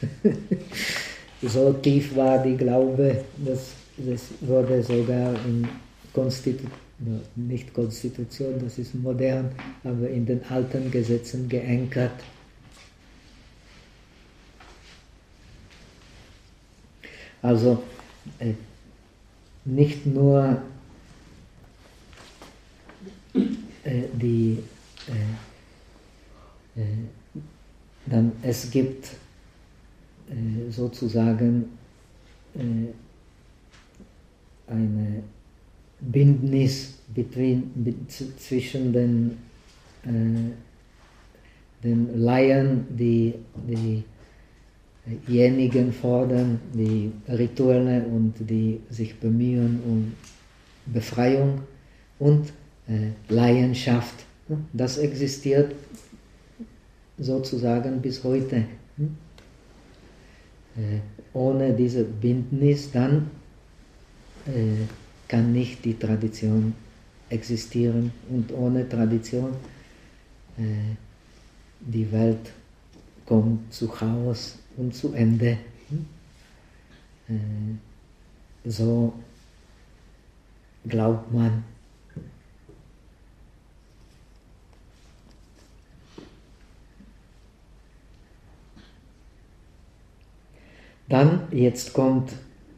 So tief war die Glaube, dass das wurde sogar in nicht Konstitution, das ist modern, aber in den alten Gesetzen geankert. Also nicht nur dann es gibt sozusagen eine Bündnis zwischen den Laien, diejenigen fordern die Rituale und die sich bemühen um Befreiung und Laienschaft. Das existiert sozusagen bis heute. Ohne diese Bündnis dann kann nicht die Tradition existieren und ohne Tradition. Die Welt kommt zu Chaos und zu Ende. So glaubt man. Dann, jetzt kommt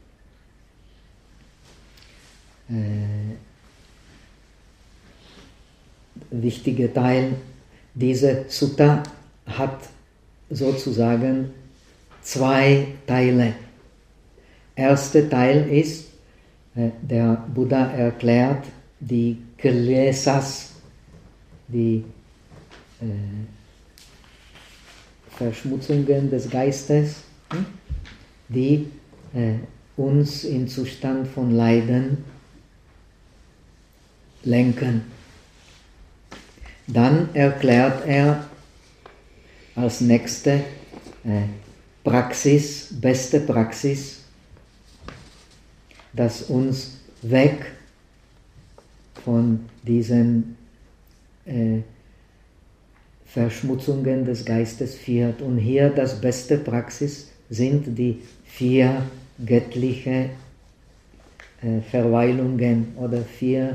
wichtiger Teil. Diese Sutta hat sozusagen zwei Teile. Erster Teil ist, der Buddha erklärt die Klesas, die Verschmutzungen des Geistes, die uns in Zustand von Leiden lenken. Dann erklärt er als nächste Praxis, beste Praxis, das uns weg von diesen Verschmutzungen des Geistes führt. Und hier das beste Praxis sind die 4 göttliche Verweilungen oder 4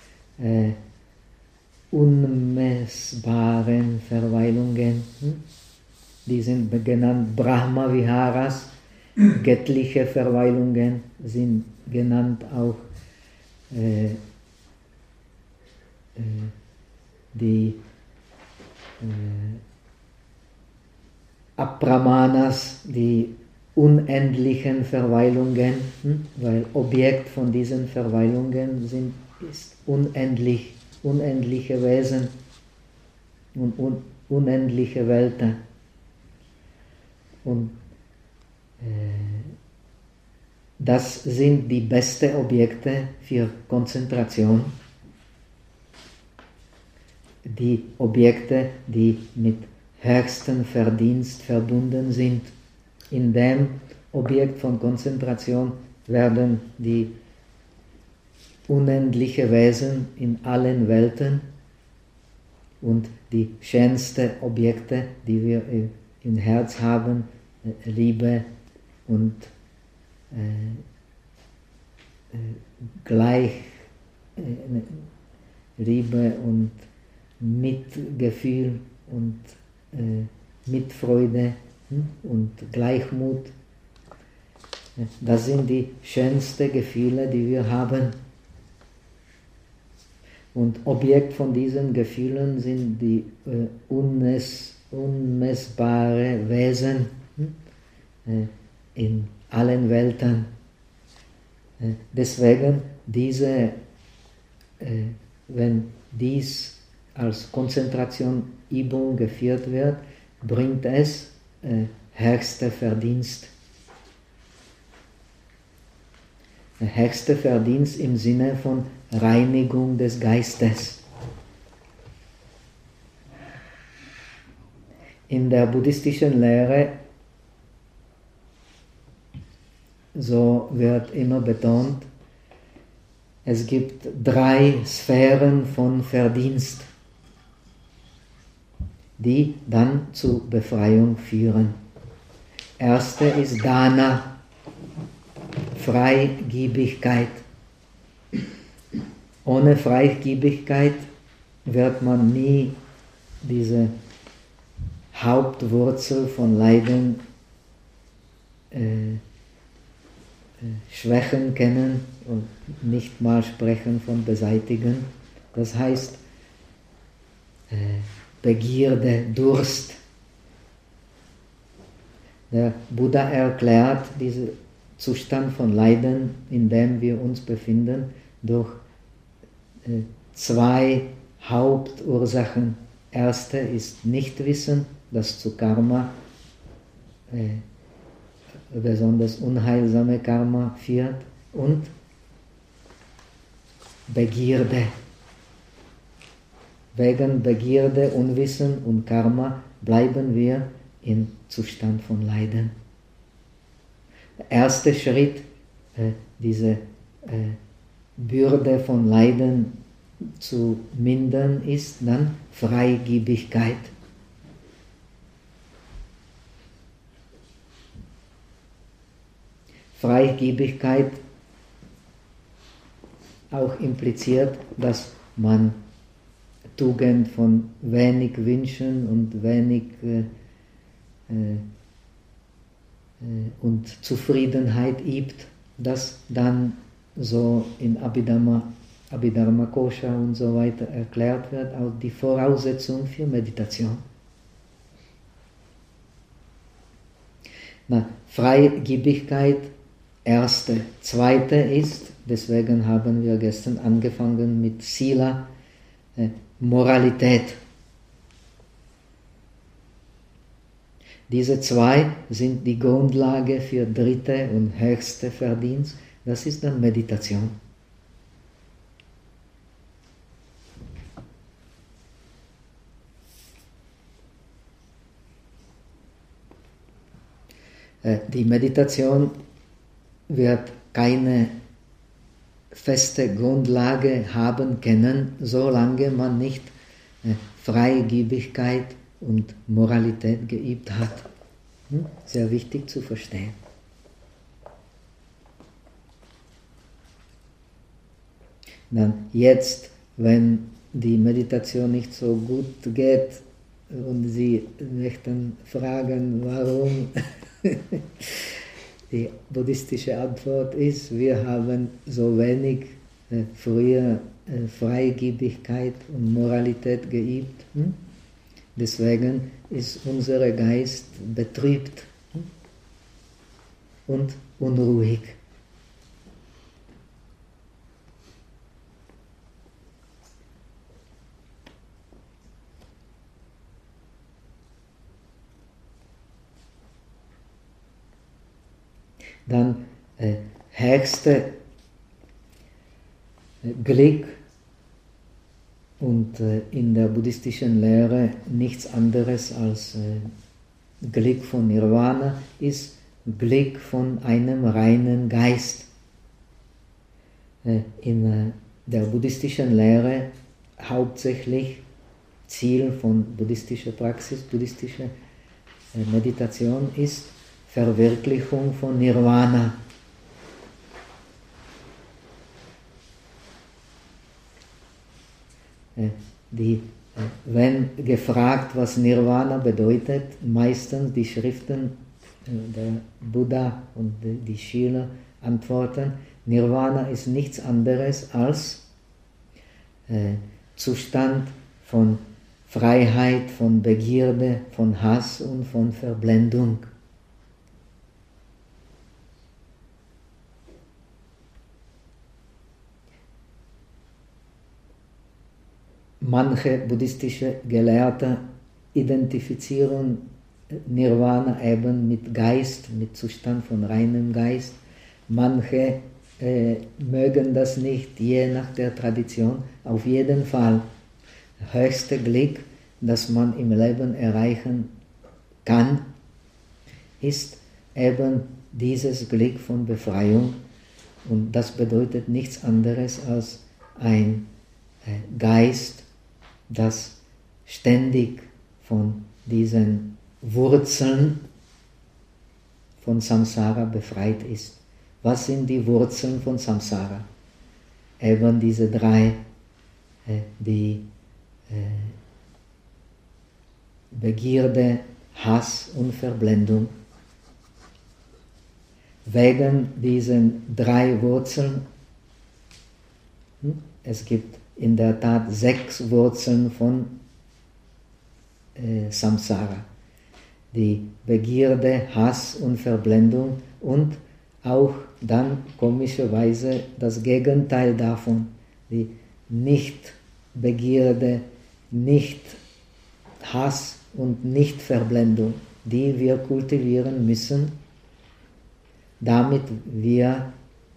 unmessbaren Verweilungen. Die sind genannt Brahma Viharas. Göttliche Verweilungen sind genannt auch die Apramanas, die unendlichen Verweilungen, weil Objekt von diesen Verweilungen ist unendliche Wesen und unendliche Welten. Und das sind die besten Objekte für Konzentration. Die Objekte, die mit höchstem Verdienst verbunden sind. In dem Objekt von Konzentration werden die unendlichen Wesen in allen Welten und die schönsten Objekte, die wir im Herz haben, Liebe und Liebe und Mitgefühl und Mitfreude und Gleichmut. Das sind die schönsten Gefühle, die wir haben. Und Objekt von diesen Gefühlen sind die unmessbare Wesen in allen Welten. Deswegen wenn dies als Konzentrationübung geführt wird, bringt es höchster Verdienst. Höchster Verdienst im Sinne von Reinigung des Geistes. In der buddhistischen Lehre, so wird immer betont, es gibt 3 Sphären von Verdienst, die dann zur Befreiung führen. Erste ist Dana, Freigebigkeit. Ohne Freigebigkeit wird man nie diese Hauptwurzel von Leiden Schwächen kennen und nicht mal sprechen von beseitigen. Das heißt, Begierde, Durst. Der Buddha erklärt diesen Zustand von Leiden, in dem wir uns befinden, durch 2 Hauptursachen. Erste ist Nichtwissen, das zu Karma, besonders unheilsame Karma führt, und Begierde. Wegen Begierde, Unwissen und Karma bleiben wir im Zustand von Leiden. Der erste Schritt, diese Bürde von Leiden zu mindern ist dann Freigebigkeit. Freigebigkeit auch impliziert, dass man Tugend von wenig Wünschen und wenig und Zufriedenheit übt, das dann so in Abhidharma Kosha und so weiter erklärt wird, auch die Voraussetzung für Meditation. Freigebigkeit, erste. Zweite ist, deswegen haben wir gestern angefangen mit Sila, Moralität. Diese zwei sind die Grundlage für dritte und höchste Verdienst. Das ist dann Meditation. Die Meditation wird keine feste Grundlage haben können, solange man nicht Freigebigkeit und Moralität geübt hat. Sehr wichtig zu verstehen. Dann jetzt, wenn die Meditation nicht so gut geht und Sie möchten fragen, warum, die buddhistische Antwort ist, wir haben so wenig früher Freigebigkeit und Moralität geübt. Deswegen ist unser Geist betrübt und unruhig. Dann höchste Glück und in der buddhistischen Lehre nichts anderes als Glück von Nirvana ist Glück von einem reinen Geist. In der buddhistischen Lehre hauptsächlich Ziel von buddhistischer Praxis, buddhistischer Meditation ist Verwirklichung von Nirvana. Wenn gefragt, was Nirvana bedeutet, meistens die Schriften der Buddha und die Schüler antworten, Nirvana ist nichts anderes als Zustand von Freiheit, von Begierde, von Hass und von Verblendung. Manche buddhistische Gelehrte identifizieren Nirvana eben mit Geist, mit Zustand von reinem Geist. Manche mögen das nicht, je nach der Tradition. Auf jeden Fall, das höchste Glück, das man im Leben erreichen kann, ist eben dieses Glück von Befreiung. Und das bedeutet nichts anderes als ein Geist, das ständig von diesen Wurzeln von Samsara befreit ist. Was sind die Wurzeln von Samsara? Eben diese drei, die Begierde, Hass und Verblendung. Wegen diesen drei Wurzeln, es gibt in der Tat 6 Wurzeln von Samsara. Die Begierde, Hass und Verblendung und auch dann komischerweise das Gegenteil davon, die Nicht-Begierde, Nicht-Hass und Nicht-Verblendung, die wir kultivieren müssen, damit wir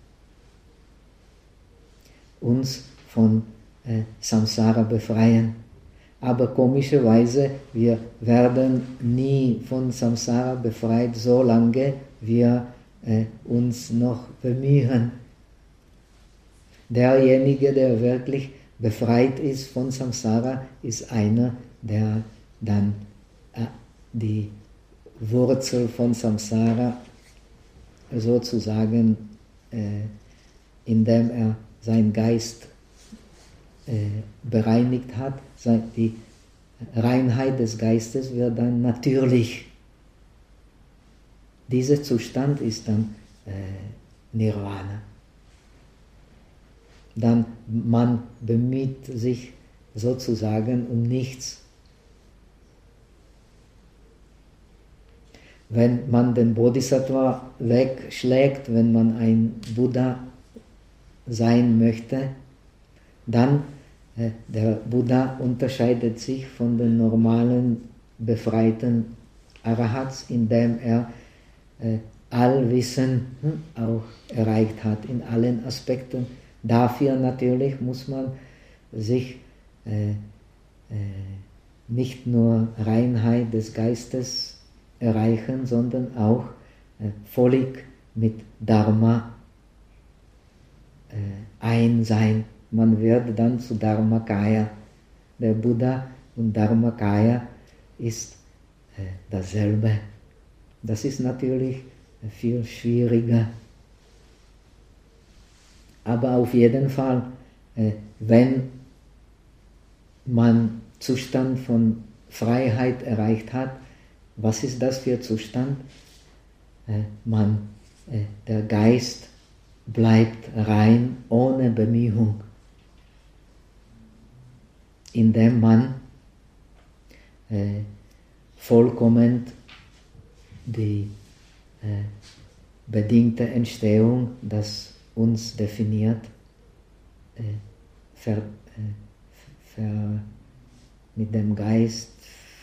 uns von Samsara befreien. Aber komischerweise, wir werden nie von Samsara befreit, solange wir uns noch bemühen. Derjenige, der wirklich befreit ist von Samsara, ist einer, der dann die Wurzel von Samsara sozusagen, indem er seinen Geist bereinigt hat, die Reinheit des Geistes wird dann natürlich. Dieser Zustand ist dann Nirvana. Dann man bemüht sich sozusagen um nichts. Wenn man den Bodhisattva wegschlägt, wenn man ein Buddha sein möchte, dann der Buddha unterscheidet sich von den normalen befreiten Arahats, indem er Allwissen auch erreicht hat in allen Aspekten. Dafür natürlich muss man sich nicht nur Reinheit des Geistes erreichen, sondern auch völlig mit Dharma ein sein. Man wird dann zu Dharmakaya. Der Buddha und Dharmakaya ist dasselbe. Das ist natürlich viel schwieriger. Aber auf jeden Fall, wenn man Zustand von Freiheit erreicht hat, was ist das für Zustand? Der Geist bleibt rein ohne Bemühung, indem man vollkommen die bedingte Entstehung, das uns definiert, mit dem Geist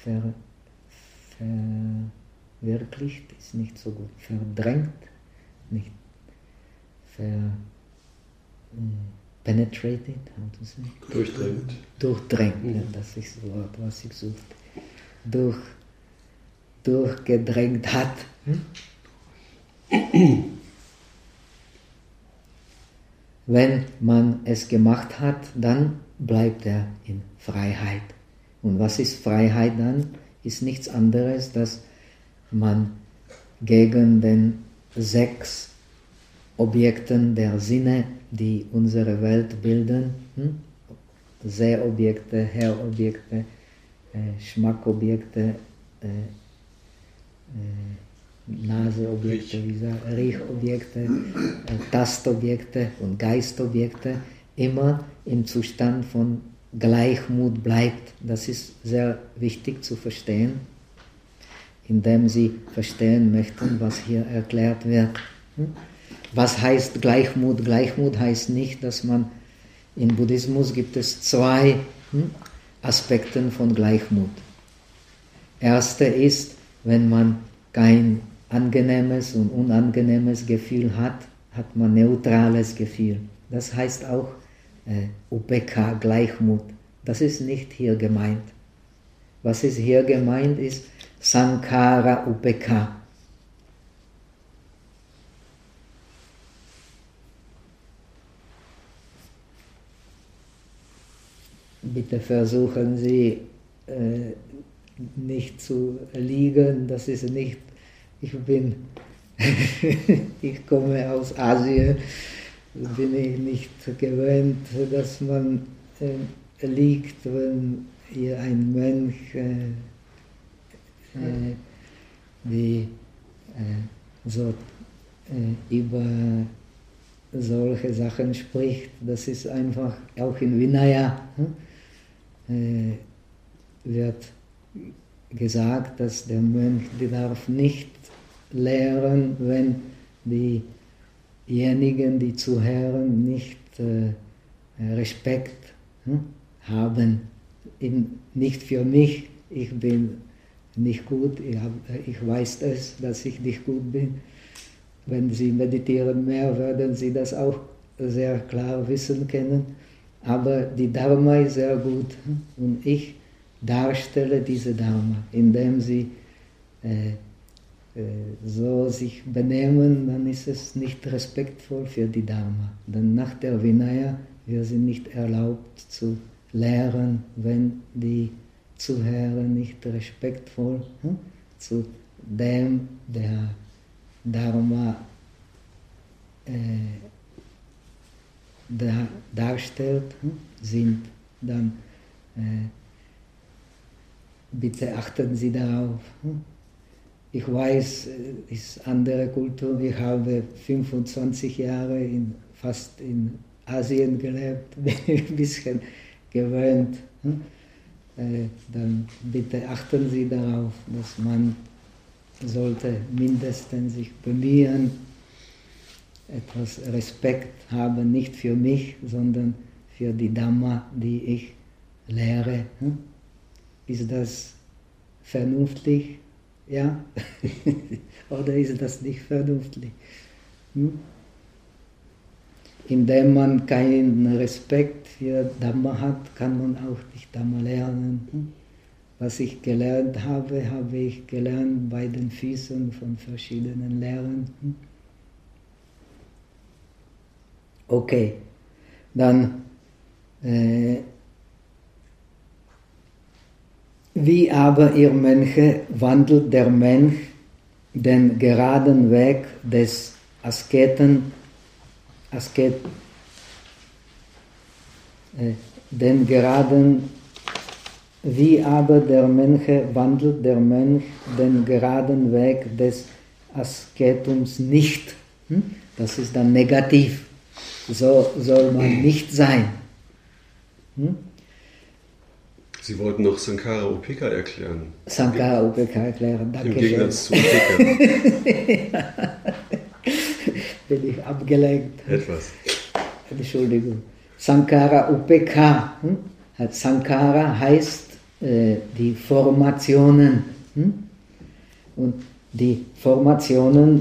verwirklicht, ist nicht so gut, verdrängt, nicht penetrated, how to say? Durchdrängt. Durchdrängt, ja, das ist das Wort, was ich suchte. Durchgedrängt hat. Wenn man es gemacht hat, dann bleibt er in Freiheit. Und was ist Freiheit dann? Ist nichts anderes, dass man gegen den 6 Objekten der Sinne, die unsere Welt bilden, Sehobjekte, Hörobjekte, Schmackobjekte, Naseobjekte, Riechobjekte, Tastobjekte und Geistobjekte immer im Zustand von Gleichmut bleibt. Das ist sehr wichtig zu verstehen, indem Sie verstehen möchten, was hier erklärt wird. Was heißt Gleichmut? Gleichmut heißt nicht, dass man, im Buddhismus gibt es 2 Aspekte von Gleichmut. Erste ist, wenn man kein angenehmes und unangenehmes Gefühl hat, hat man neutrales Gefühl. Das heißt auch Upekkha, Gleichmut. Das ist nicht hier gemeint. Was ist hier gemeint ist Sankhara Upekkha. Bitte versuchen Sie nicht zu liegen, das ist nicht, ich komme aus Asien, bin ich nicht gewöhnt, dass man liegt, wenn hier ein Mönch über solche Sachen spricht. Das ist einfach, auch in Vinaya wird gesagt, dass der Mönch darf nicht lehren, wenn diejenigen, die zuhören, nicht Respekt haben. Nicht für mich, ich bin nicht gut, ich weiß es, dass ich nicht gut bin. Wenn Sie meditieren mehr, werden Sie das auch sehr klar wissen können. Aber die Dharma ist sehr gut und ich darstelle diese Dharma, indem Sie so sich benehmen, dann ist es nicht respektvoll für die Dharma. Dann nach der Vinaya Wir sind nicht erlaubt zu lehren, wenn die Zuhörer nicht respektvoll zu dem, der Dharma darstellt, sind, dann bitte achten Sie darauf. Ich weiß, es ist andere Kultur. Ich habe 25 Jahre fast in Asien gelebt, bin ein bisschen gewöhnt. Dann bitte achten Sie darauf, dass man sollte mindestens sich bemühen, etwas Respekt haben, nicht für mich, sondern für die Dhamma, die ich lehre. Ist das vernünftig? Ja? Oder ist das nicht vernünftig? Indem man keinen Respekt für Dhamma hat, kann man auch nicht Dhamma lernen. Was ich gelernt habe, habe ich gelernt bei den Füßen von verschiedenen Lehrern. Okay, dann wie aber ihr Mönche wandelt der Mönch den geraden Weg des wie aber der Mönche wandelt der Mönch den geraden Weg des Asketums nicht. Das ist dann negativ. So soll man nicht sein. Sie wollten noch Sankara Upeka erklären. Sankara Upeka erklären, danke schön. Im Gegensatz zu Upeka. Bin ich abgelenkt. Etwas. Entschuldigung. Sankara Upeka. Sankara heißt die Formationen. Und die Formationen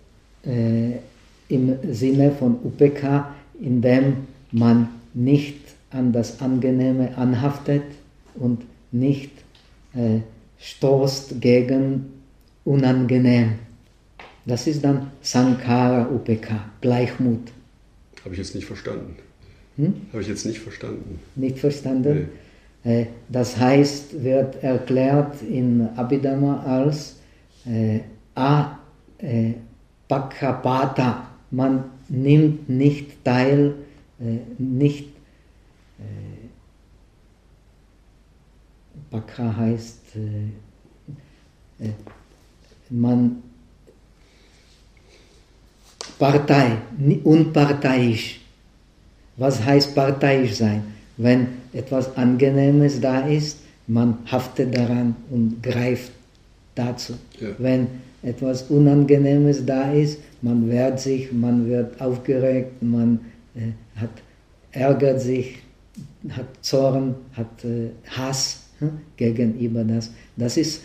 im Sinne von Upeka, indem man nicht an das Angenehme anhaftet und nicht stoßt gegen unangenehm. Das ist dann Sankara Upeka, Gleichmut. Habe ich jetzt nicht verstanden. Habe ich jetzt nicht verstanden. Nicht verstanden? Nee. Das heißt, wird erklärt in Abhidhamma als Pakkhapata. Man nimmt nicht teil, Pakha heißt, man Partei, unparteiisch. Was heißt parteiisch sein? Wenn etwas Angenehmes da ist, man haftet daran und greift dazu. Ja. Wenn etwas Unangenehmes da ist, man wehrt sich, man wird aufgeregt, man ärgert sich, hat Zorn, hat Hass gegenüber das. Das ist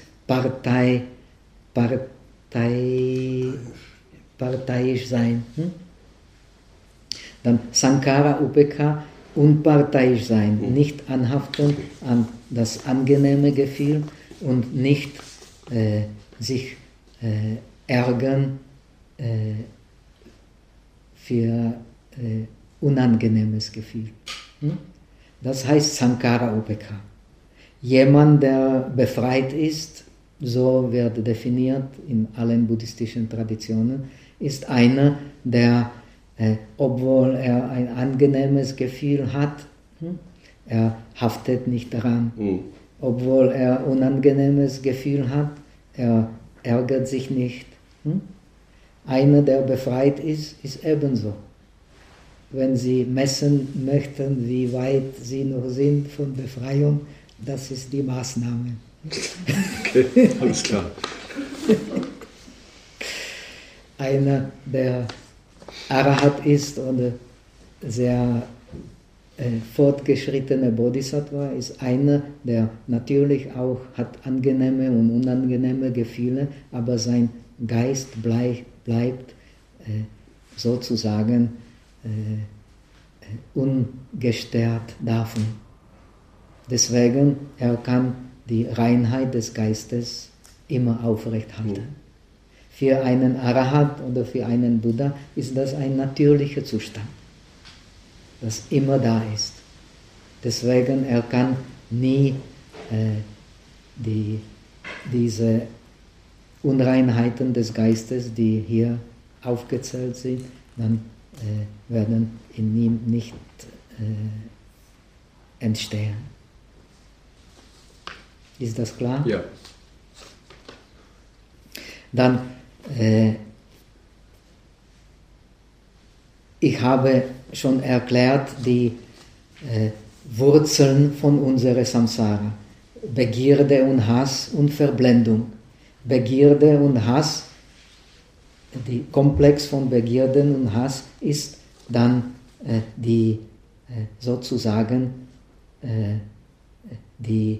parteiisch sein. Dann Sankara Upeka, unparteiisch sein, nicht anhaften an das angenehme Gefühl und nicht sich ärgern für unangenehmes Gefühl. Das heißt Sankara Upeka. Jemand, der befreit ist, so wird definiert in allen buddhistischen Traditionen, ist einer, der, obwohl er ein angenehmes Gefühl hat, er haftet nicht daran. Obwohl er unangenehmes Gefühl hat, er ärgert sich nicht. Einer, der befreit ist, ist ebenso. Wenn Sie messen möchten, wie weit Sie noch sind von Befreiung, das ist die Maßnahme. Okay, alles klar. Einer, der Arahat ist oder sehr fortgeschrittene Bodhisattva, ist einer, der natürlich auch hat angenehme und unangenehme Gefühle, aber sein Geist bleibt sozusagen ungestört davon. Deswegen er kann die Reinheit des Geistes immer aufrechthalten. Für einen Arahat oder für einen Buddha ist das ein natürlicher Zustand. das immer da ist. Deswegen er kann nie diese Unreinheiten des Geistes, die hier aufgezählt sind, dann werden in ihm nicht entstehen. Ist das klar? Ja. Dann, ich habe schon erklärt die Wurzeln von unserer Samsara. Begierde und Hass und Verblendung. Begierde und Hass, der Komplex von Begierden und Hass ist dann die sozusagen die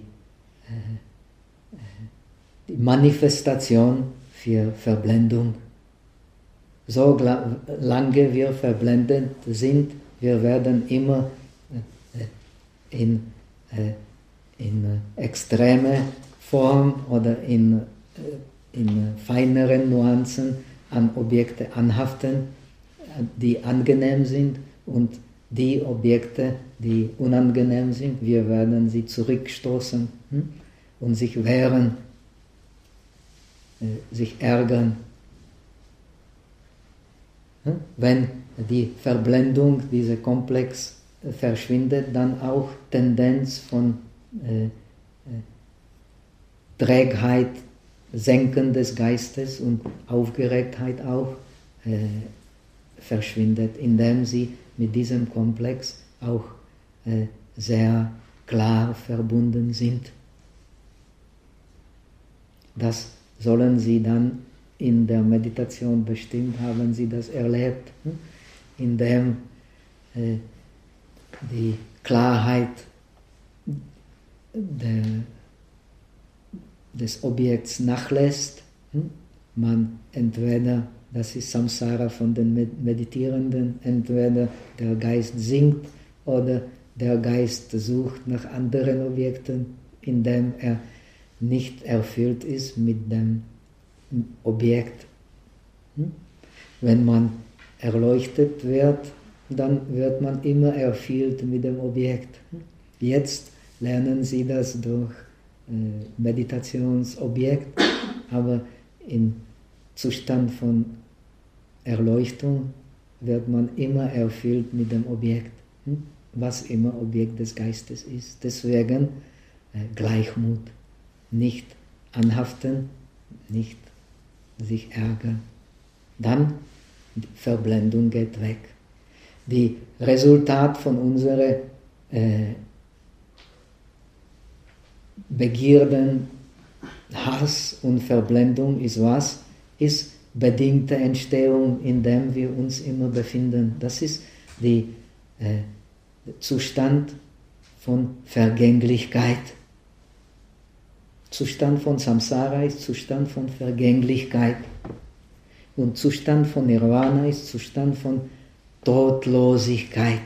Manifestation für Verblendung. So lange wir verblendet sind, wir werden immer in extreme Form oder in feineren Nuancen an Objekte anhaften, die angenehm sind, und die Objekte, die unangenehm sind, wir werden sie zurückstoßen und sich wehren, sich ärgern. Wenn die Verblendung, dieser Komplex verschwindet, dann auch Tendenz von Trägheit, Senken des Geistes und Aufgeregtheit auch verschwindet, indem sie mit diesem Komplex auch sehr klar verbunden sind. Das sollen sie dann in der Meditation bestimmt, haben sie das erlebt, indem die Klarheit des Objekts nachlässt. Man entweder, das ist Samsara von den Meditierenden, entweder der Geist sinkt oder der Geist sucht nach anderen Objekten, indem er nicht erfüllt ist mit dem Objekt. Wenn man erleuchtet wird, dann wird man immer erfüllt mit dem Objekt. Jetzt lernen Sie das durch Meditationsobjekt, aber im Zustand von Erleuchtung wird man immer erfüllt mit dem Objekt, was immer Objekt des Geistes ist. Deswegen Gleichmut, nicht anhaften, nicht sich ärgern. Dann die Verblendung geht weg. Die Resultat von unserer Begierden, Hass und Verblendung ist was? Ist bedingte Entstehung, in dem wir uns immer befinden. Das ist der Zustand von Vergänglichkeit. Zustand von Samsara ist Zustand von Vergänglichkeit. Und Zustand von Nirvana ist Zustand von Todlosigkeit.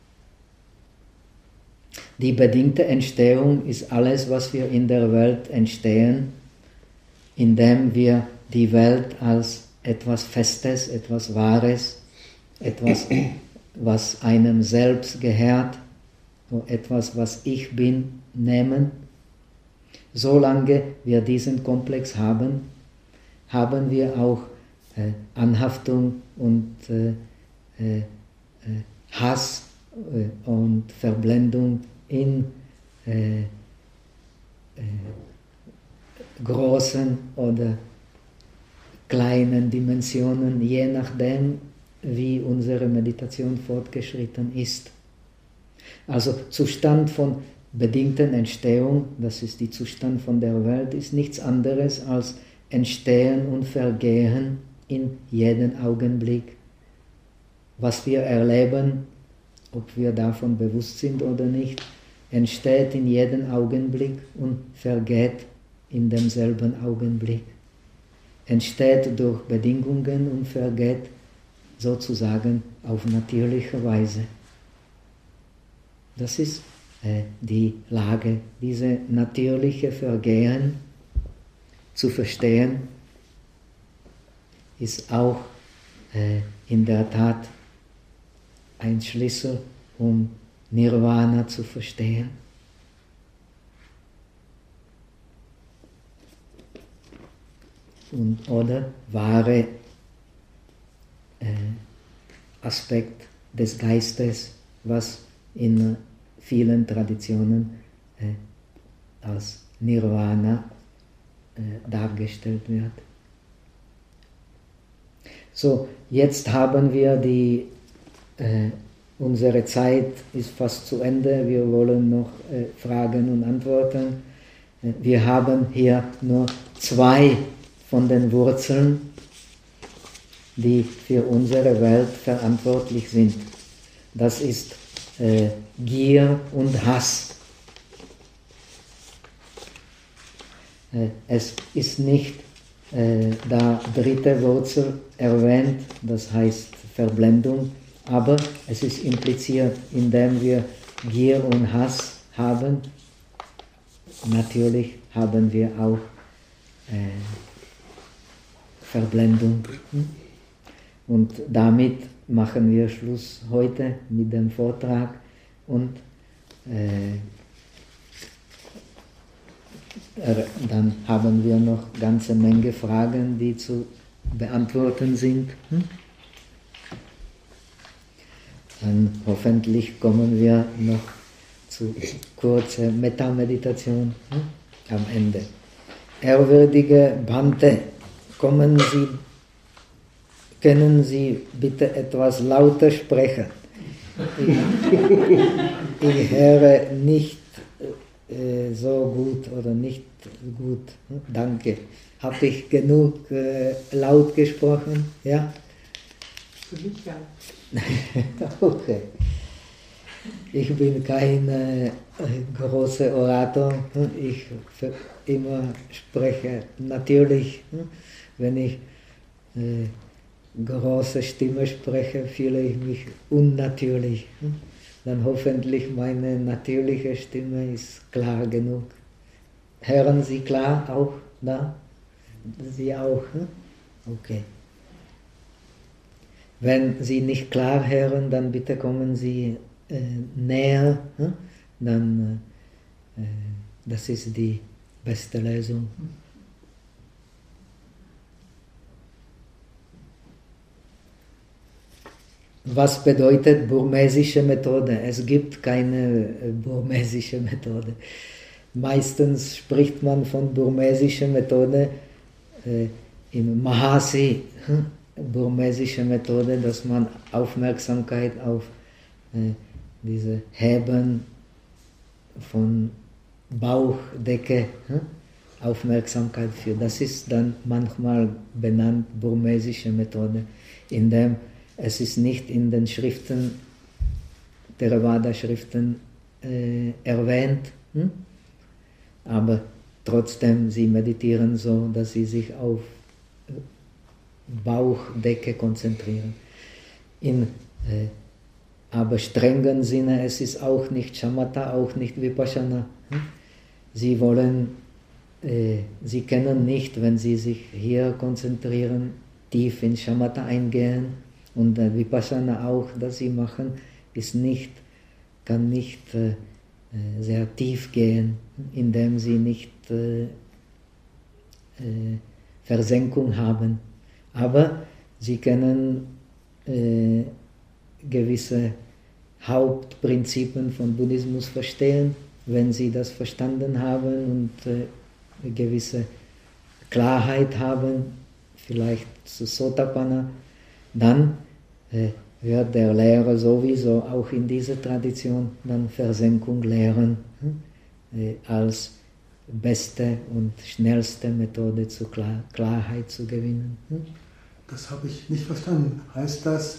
Die bedingte Entstehung ist alles, was wir in der Welt entstehen, indem wir die Welt als etwas Festes, etwas Wahres, etwas, was einem selbst gehört, etwas, was ich bin, nehmen. Solange wir diesen Komplex haben, haben wir auch Anhaftung und Hass und Verblendung in großen oder kleinen Dimensionen, je nachdem, wie unsere Meditation fortgeschritten ist. Also Zustand von bedingten Entstehung, das ist der Zustand von der Welt, ist nichts anderes als Entstehen und Vergehen in jedem Augenblick. Was wir erleben, ob wir davon bewusst sind oder nicht, entsteht in jedem Augenblick und vergeht in demselben Augenblick. Entsteht durch Bedingungen und vergeht sozusagen auf natürliche Weise. Das ist die Lage, diese natürliche Vergehen zu verstehen, ist auch in der Tat ein Schlüssel um Nirvana zu verstehen. Oder wahre Aspekt des Geistes, was in vielen Traditionen als Nirvana dargestellt wird. So, jetzt haben wir unsere Zeit ist fast zu Ende, wir wollen noch Fragen und Antworten. Wir haben hier nur 2 von den Wurzeln, die für unsere Welt verantwortlich sind. Das ist Gier und Hass. Es ist nicht da dritte Wurzel erwähnt, das heißt Verblendung, aber es ist impliziert, indem wir Gier und Hass haben. Natürlich haben wir auch Verblendung. Und damit machen wir Schluss heute mit dem Vortrag und dann haben wir noch eine ganze Menge Fragen, die zu beantworten sind. Dann hoffentlich kommen wir noch zu kurzer Metta-Meditation am Ende. Ehrwürdige Bhante, können Sie bitte etwas lauter sprechen? Ich höre nicht so gut oder nicht gut. Danke. Habe ich genug laut gesprochen? Ja? Für mich ja. Okay. Ich bin kein großer Orator. Ich immer spreche natürlich, wenn ich große Stimme spreche, fühle ich mich unnatürlich. Dann hoffentlich meine natürliche Stimme ist klar genug. Hören Sie klar auch da? Sie auch? Okay. Wenn Sie nicht klar hören, dann bitte kommen Sie näher. Dann, das ist die beste Lösung. Was bedeutet burmesische Methode? Es gibt keine burmesische Methode. Meistens spricht man von burmesischer Methode im Mahasi, burmesische Methode, dass man Aufmerksamkeit auf diese Heben von Bauchdecke Aufmerksamkeit führt. Das ist dann manchmal benannt burmesische Methode, indem es ist nicht in den Schriften, Theravada-Schriften erwähnt, aber trotzdem sie meditieren so, dass sie sich auf Bauchdecke konzentrieren. In aber strengen Sinne, es ist auch nicht Shamatha, auch nicht Vipassana. Sie können nicht, wenn sie sich hier konzentrieren, tief in Shamatha eingehen. Und Vipassana auch, das sie machen, kann nicht sehr tief gehen, indem sie nicht Versenkung haben. Aber sie können gewisse Hauptprinzipien von Buddhismus verstehen, wenn sie das verstanden haben und eine gewisse Klarheit haben, vielleicht zu Sotapanna, dann wird der Lehrer sowieso auch in dieser Tradition dann Versenkung lehren als beste und schnellste Methode zur Klarheit zu gewinnen. Das habe ich nicht verstanden. Heißt das,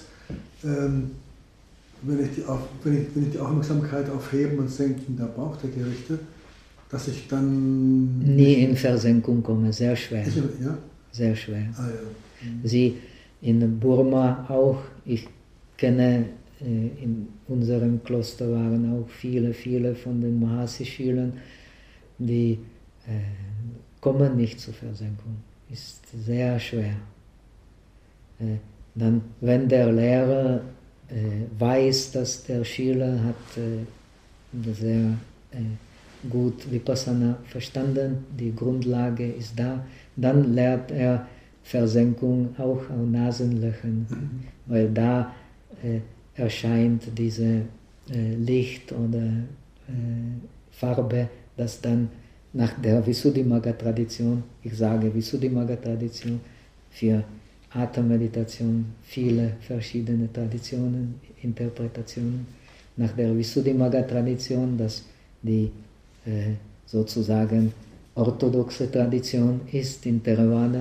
wenn ich die Aufmerksamkeit auf Heben und Senken der Bauchdecke richte, dass ich dann... Nie in Versenkung komme, sehr schwer. Ja? Sehr schwer. Ah, ja. Sie in Burma auch, ich kenne, in unserem Kloster waren auch viele von den Mahasi-Schülern, die kommen nicht zur Versenkung. Ist sehr schwer. Dann, wenn der Lehrer weiß, dass der Schüler hat sehr gut Vipassana verstanden, die Grundlage ist da, dann lernt er Versenkung auch auf Nasenlöchern, weil da erscheint diese Licht oder Farbe, das dann nach der Visuddhimagga-Tradition, ich sage Visuddhimagga-Tradition, für Atemmeditation viele verschiedene Traditionen, Interpretationen, nach der Visuddhimagga-Tradition, dass die sozusagen orthodoxe Tradition ist in Theravada,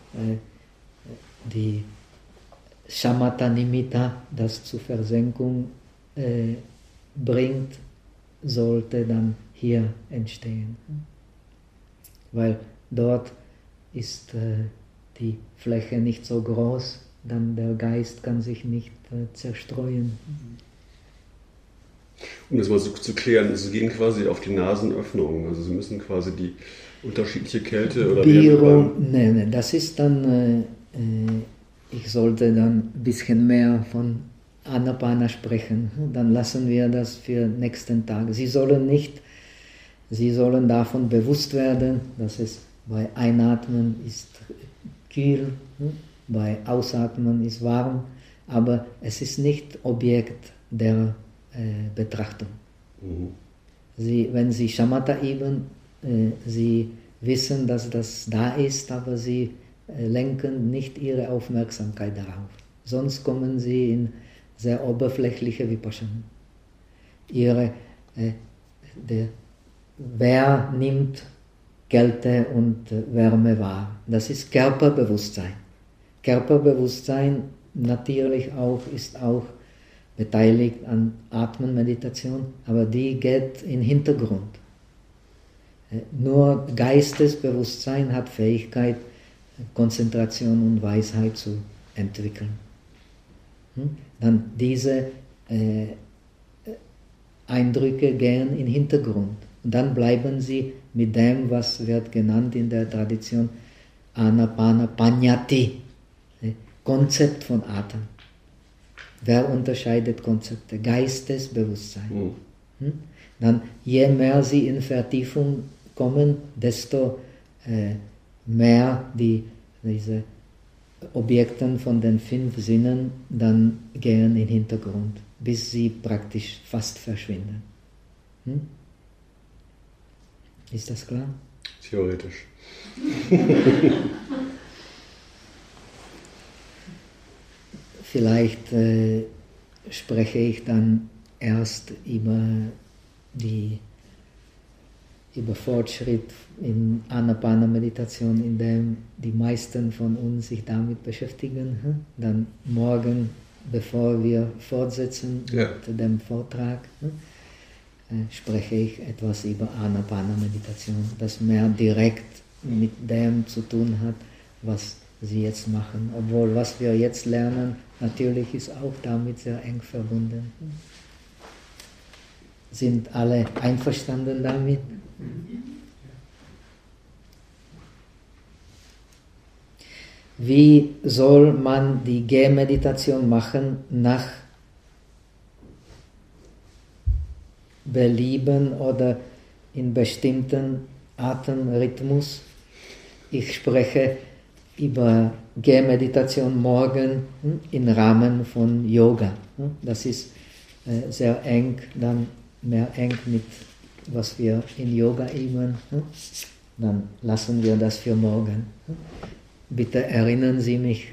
die Shamatha Nimitta, das zur Versenkung bringt, sollte dann hier entstehen. Weil dort ist die Fläche nicht so groß, dann der Geist kann sich nicht zerstreuen. Um das mal so zu klären, Sie gehen quasi auf die Nasenöffnung, also Sie müssen quasi die unterschiedliche Kälte oder Nein, das ist dann, ich sollte dann ein bisschen mehr von Anapana sprechen, dann lassen wir das für nächsten Tag. Sie sollen davon bewusst werden, dass es bei Einatmen ist kühl, bei Ausatmen ist warm, aber es ist nicht Objekt der Betrachtung. Wenn Sie Shamatha üben, Sie wissen, dass das da ist, aber Sie lenken nicht Ihre Aufmerksamkeit darauf. Sonst kommen Sie in sehr oberflächliche Vipassana. Wer nimmt Kälte und Wärme wahr? Das ist Körperbewusstsein. Körperbewusstsein natürlich ist auch beteiligt an Atmenmeditation, aber die geht in den Hintergrund. Nur Geistesbewusstsein hat Fähigkeit, Konzentration und Weisheit zu entwickeln. Dann diese Eindrücke gehen in den Hintergrund. Und dann bleiben sie mit dem, was wird genannt in der Tradition Anapana Panyati, Konzept von Atem. Wer unterscheidet Konzepte? Geistesbewusstsein. Dann je mehr sie in Vertiefung kommen, desto mehr diese Objekte von den 5 Sinnen dann gehen in den Hintergrund, bis sie praktisch fast verschwinden. Ist das klar? Theoretisch. Vielleicht spreche ich dann erst über Fortschritt in Anapana-Meditation, indem die meisten von uns sich damit beschäftigen. Dann morgen, bevor wir fortsetzen mit dem Vortrag, spreche ich etwas über Anapana-Meditation, das mehr direkt mit dem zu tun hat, was Sie jetzt machen. Obwohl, was wir jetzt lernen, natürlich ist auch damit sehr eng verbunden. Sind alle einverstanden damit? Wie soll man die Gehmeditation machen nach Belieben oder in bestimmten Atemrhythmus? Ich spreche über Gehmeditation morgen im Rahmen von Yoga. Das ist sehr eng, dann mehr eng mit was wir in Yoga üben. Dann lassen wir das für morgen. Bitte erinnern Sie mich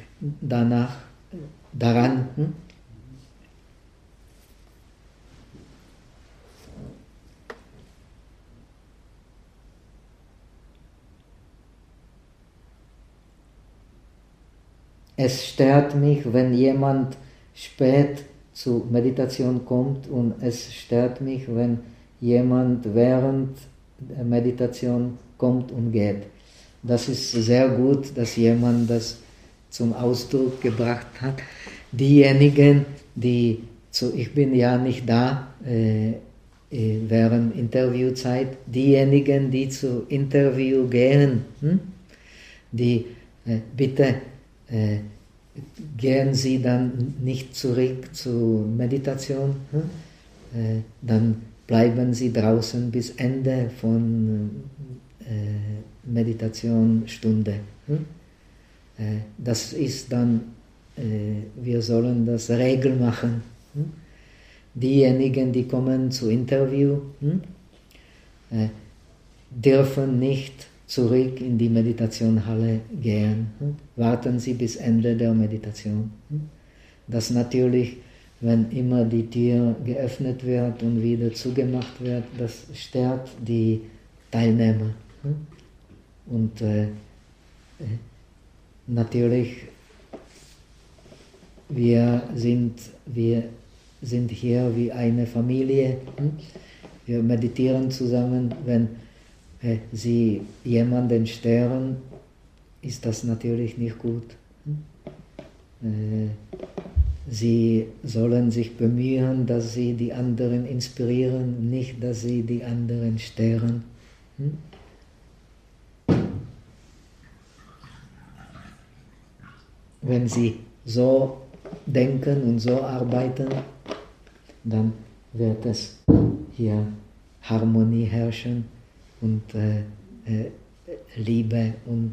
daran. Es stört mich, wenn jemand spät zur Meditation kommt, und es stört mich, wenn jemand während der Meditation kommt und geht. Das ist sehr gut, dass jemand das zum Ausdruck gebracht hat. Diejenigen, ich bin ja nicht da während Interviewzeit, diejenigen, die zu Interview gehen, die bitte gehen Sie dann nicht zurück zur Meditation, dann bleiben Sie draußen bis Ende von Meditationsstunde. Das ist dann, wir sollen das Regel machen. Diejenigen, die kommen zu Interview, dürfen nicht zurück in die Meditationhalle gehen. Warten Sie bis Ende der Meditation. Das natürlich, wenn immer die Tür geöffnet wird und wieder zugemacht wird, das stört die Teilnehmer. Und natürlich, wir sind hier wie eine Familie. Wir meditieren zusammen. Wenn Sie jemanden stören, ist das natürlich nicht gut. Sie sollen sich bemühen, dass sie die anderen inspirieren, nicht, dass sie die anderen stören. Wenn Sie so denken und so arbeiten, dann wird es hier Harmonie herrschen und Liebe und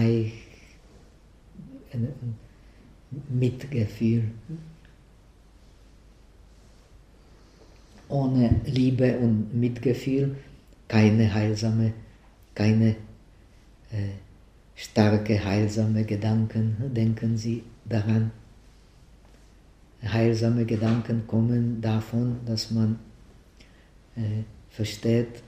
Mitgefühl. Ohne Liebe und Mitgefühl keine starke, heilsame Gedanken. Denken Sie daran. Heilsame Gedanken kommen davon, dass man versteht,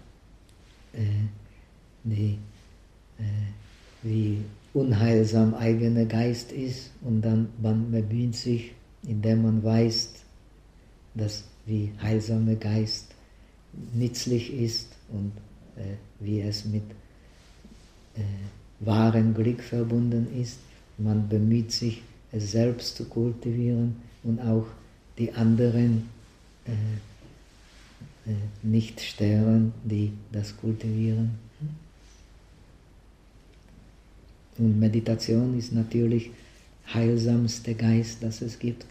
wie unheilsam eigener Geist ist, und dann man bemüht sich, indem man weiß, dass wie heilsamer Geist nützlich ist und wie es mit wahrem Glück verbunden ist. Man bemüht sich, es selbst zu kultivieren und auch die anderen nicht stören, die das kultivieren. Und Meditation ist natürlich heilsamste Geist, das es gibt.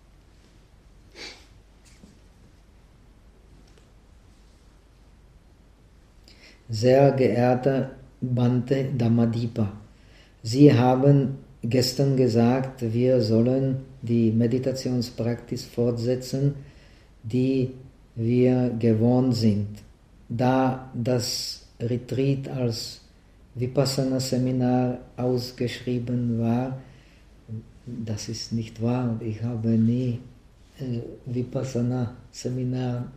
Sehr geehrter Bhante Dhammadipa, Sie haben gestern gesagt, wir sollen die Meditationspraxis fortsetzen, die wir gewohnt sind. Da das Retreat als Vipassana-Seminar ausgeschrieben war, das ist nicht wahr. Ich habe nie Vipassana-Seminar.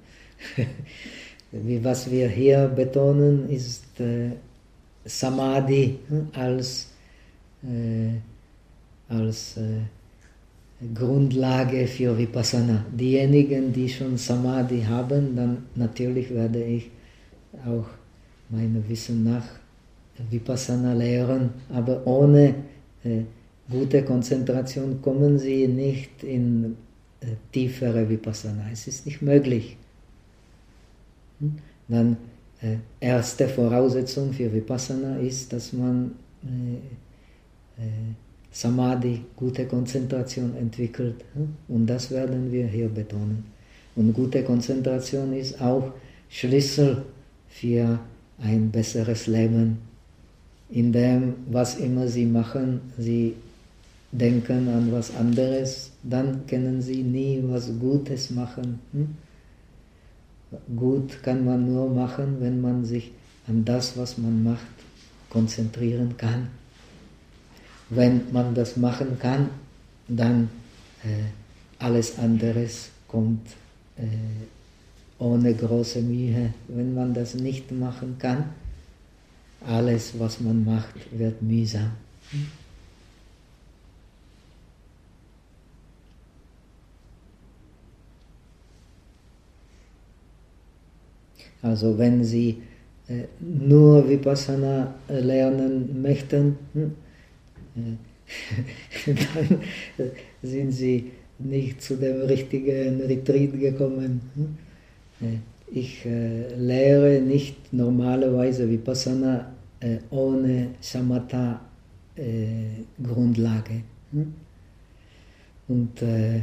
Was wir hier betonen, ist Samadhi als Grundlage für Vipassana. Diejenigen, die schon Samadhi haben, dann natürlich werde ich auch meinem Wissen nach Vipassana lehren, aber ohne gute Konzentration kommen sie nicht in tiefere Vipassana. Es ist nicht möglich. Dann erste Voraussetzung für Vipassana ist, dass man Samadhi, gute Konzentration entwickelt. Und das werden wir hier betonen. Und gute Konzentration ist auch Schlüssel für ein besseres Leben. In dem, was immer Sie machen, Sie denken an was anderes, dann können Sie nie was Gutes machen. Gut kann man nur machen, wenn man sich an das, was man macht, konzentrieren kann. Wenn man das machen kann, dann alles andere kommt ohne große Mühe. Wenn man das nicht machen kann, alles, was man macht, wird mühsam. Also wenn Sie nur Vipassana lernen möchten, dann sind Sie nicht zu dem richtigen Retreat gekommen. Ich lehre nicht normalerweise Vipassana ohne Shamatha Grundlage. Und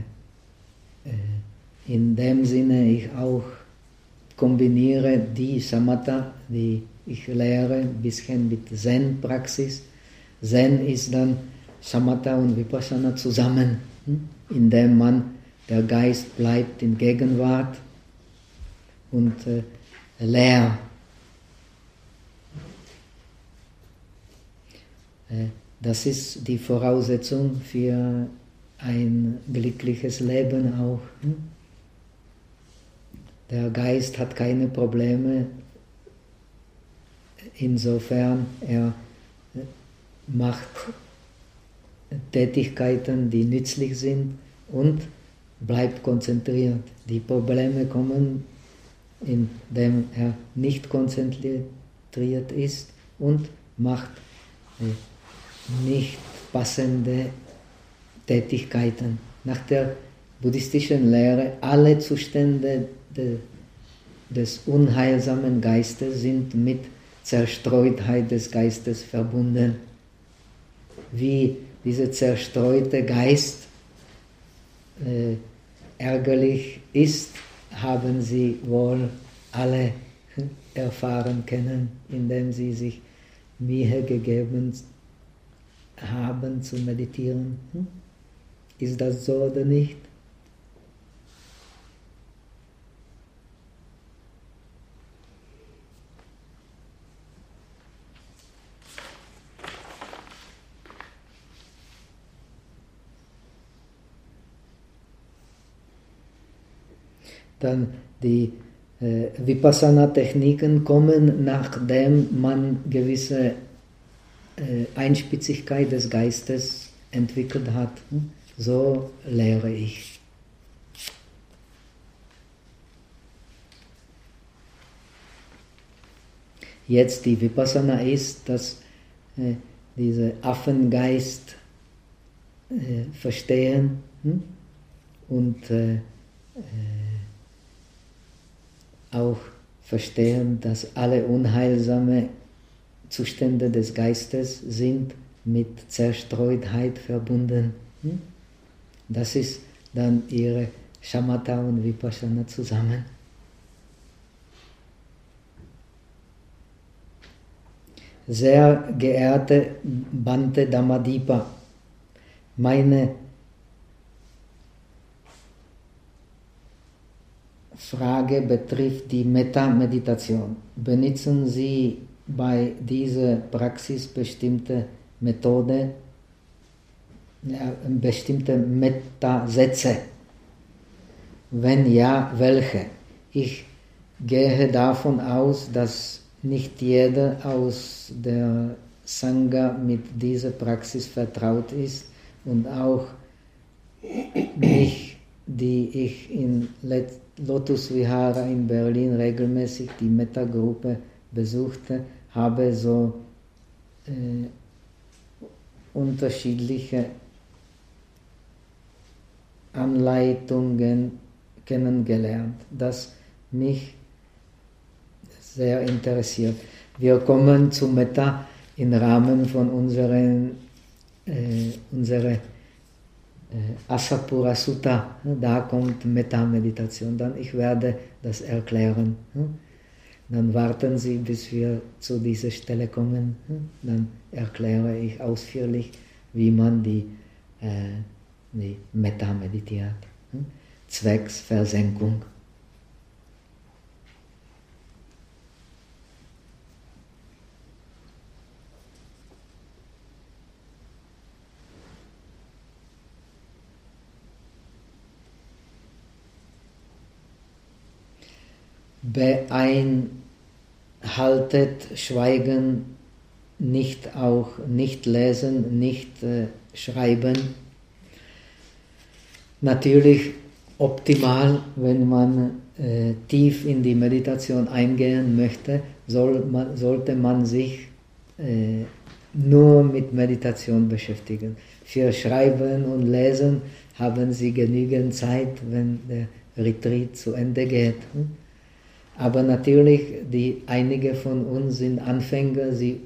in dem Sinne ich auch kombiniere die Samatha, die ich lehre, ein bisschen mit Zen-Praxis. Zen ist dann Samatha und Vipassana zusammen, indem der Geist bleibt in Gegenwart und leer. Das ist die Voraussetzung für ein glückliches Leben auch. Der Geist hat keine Probleme, insofern er macht Tätigkeiten, die nützlich sind und bleibt konzentriert. Die Probleme kommen, indem er nicht konzentriert ist und macht nicht passende Tätigkeiten. Nach der buddhistischen Lehre, alle Zustände des unheilsamen Geistes sind mit Zerstreutheit des Geistes verbunden. Wie dieser zerstreute Geist ärgerlich ist, haben sie wohl alle erfahren können, indem sie sich Mühe gegeben haben zu meditieren. Ist das so oder nicht? Dann die Vipassana-Techniken kommen, nachdem man gewisse Einspitzigkeit des Geistes entwickelt hat. So lehre ich. Jetzt die Vipassana ist, dass diese Affengeist verstehen und auch verstehen, dass alle unheilsame Zustände des Geistes sind mit Zerstreutheit verbunden. Das ist dann ihre Shamatha und Vipassana zusammen. Sehr geehrte Bhante Dhammadipa, meine Frage betrifft die Metta-Meditation. Benutzen Sie bei dieser Praxis bestimmte Methode, bestimmte Metta-Sätze? Wenn ja, welche? Ich gehe davon aus, dass nicht jeder aus der Sangha mit dieser Praxis vertraut ist und auch mich, die ich in Lotus Vihara in Berlin regelmäßig die Metta-Gruppe besuchte, habe so unterschiedliche Anleitungen kennengelernt, das mich sehr interessiert. Wir kommen zu Metta im Rahmen von unserer Asapura Sutta. Da kommt Metta-Meditation. Dann ich werde das erklären. Dann warten Sie, bis wir zu dieser Stelle kommen. Dann erkläre ich ausführlich, wie man die Metta meditiert. Zwecks Versenkung. Beinhaltet Schweigen nicht auch nicht lesen, nicht schreiben. Natürlich optimal, wenn man tief in die Meditation eingehen möchte, sollte man sich nur mit Meditation beschäftigen. Für Schreiben und Lesen haben Sie genügend Zeit, wenn der Retreat zu Ende geht. Aber natürlich, einige von uns sind Anfänger, sie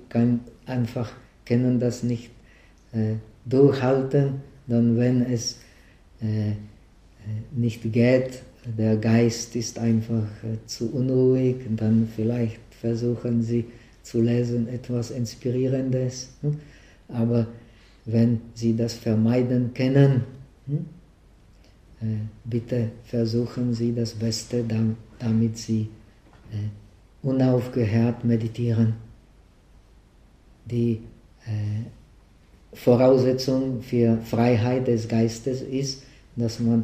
können das nicht durchhalten. Dann, wenn es nicht geht, der Geist ist einfach zu unruhig, dann vielleicht versuchen Sie zu lesen etwas Inspirierendes. Aber wenn Sie das vermeiden können, bitte versuchen Sie das Beste, damit Sie unaufgehört meditieren. Die Voraussetzung für Freiheit des Geistes ist, dass man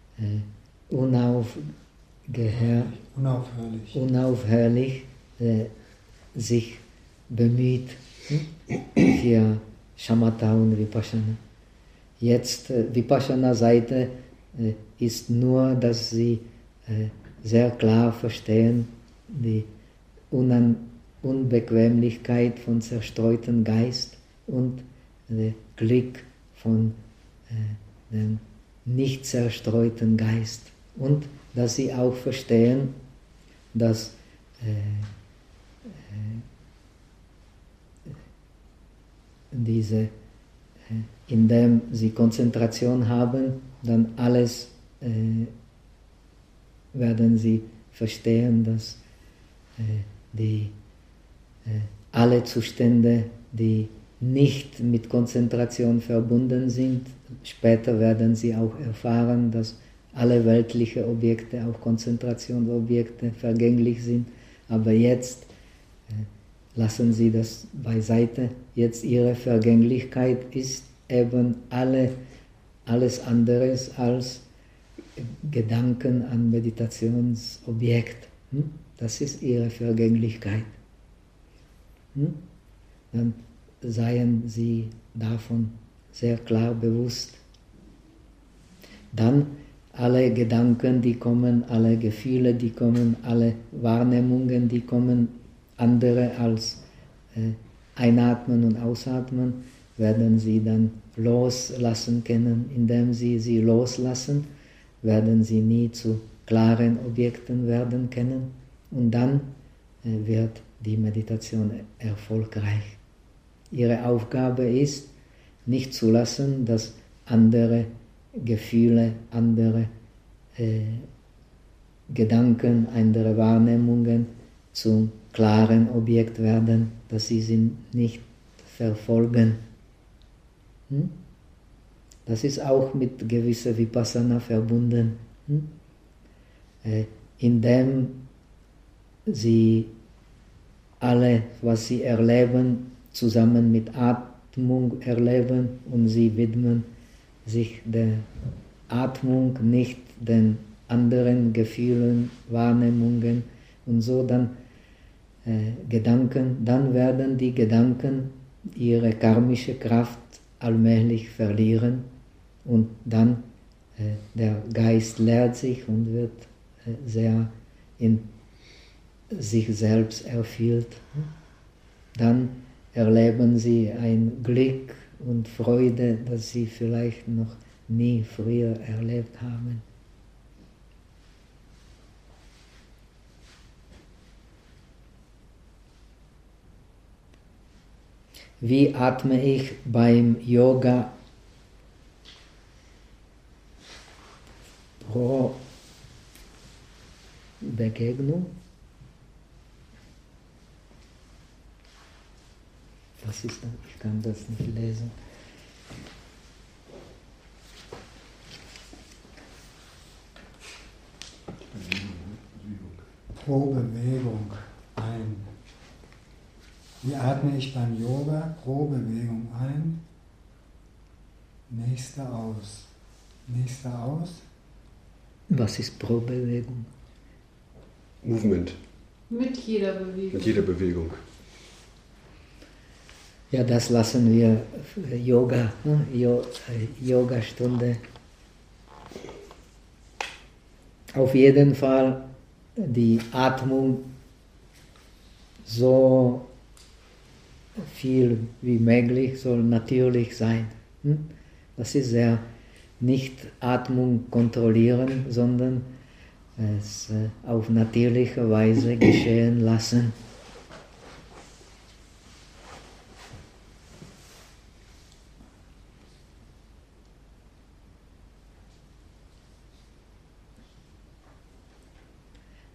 unaufhörlich sich bemüht für Shamatha und Vipassana. Jetzt Vipassana-Seite ist nur, dass Sie sehr klar verstehen, die Unbequemlichkeit von zerstreutem Geist und der Glück von dem nicht zerstreuten Geist. Und dass Sie auch verstehen, dass indem Sie Konzentration haben, dann alles werden Sie verstehen, dass alle Zustände, die nicht mit Konzentration verbunden sind, später werden Sie auch erfahren, dass alle weltlichen Objekte, auch Konzentrationsobjekte, vergänglich sind. Aber jetzt lassen Sie das beiseite. Jetzt Ihre Vergänglichkeit ist eben alles anderes als Gedanken an Meditationsobjekt. Das ist Ihre Vergänglichkeit. Dann seien Sie davon sehr klar bewusst. Dann alle Gedanken, die kommen, alle Gefühle, die kommen, alle Wahrnehmungen, die kommen, andere als Einatmen und Ausatmen, werden Sie dann loslassen können. Indem Sie sie loslassen, werden Sie nie zu klaren Objekten werden können. Und dann wird die Meditation erfolgreich. Ihre Aufgabe ist, nicht zulassen, dass andere Gefühle, andere Gedanken, andere Wahrnehmungen zum klaren Objekt werden, dass Sie sie nicht verfolgen. Das ist auch mit gewisser Vipassana verbunden. Indem Sie alle, was Sie erleben, zusammen mit Atmung erleben und Sie widmen sich der Atmung, nicht den anderen Gefühlen, Wahrnehmungen und so, dann Gedanken, dann werden die Gedanken ihre karmische Kraft allmählich verlieren und dann der Geist leert sich und wird sehr in sich selbst erfüllt. Dann erleben Sie ein Glück und Freude, das Sie vielleicht noch nie früher erlebt haben. Wie atme ich beim Yoga pro Begegnung? Was ist das? Ich kann das nicht lesen. Pro Bewegung ein. Wie atme ich beim Yoga? Pro Bewegung ein. Nächster aus. Nächster aus. Was ist pro Bewegung? Movement. Mit jeder Bewegung. Mit jeder Bewegung. Ja, das lassen wir Yoga, Yogastunde. Auf jeden Fall die Atmung so viel wie möglich soll natürlich sein. Das ist ja nicht Atmung kontrollieren, sondern es auf natürliche Weise geschehen lassen.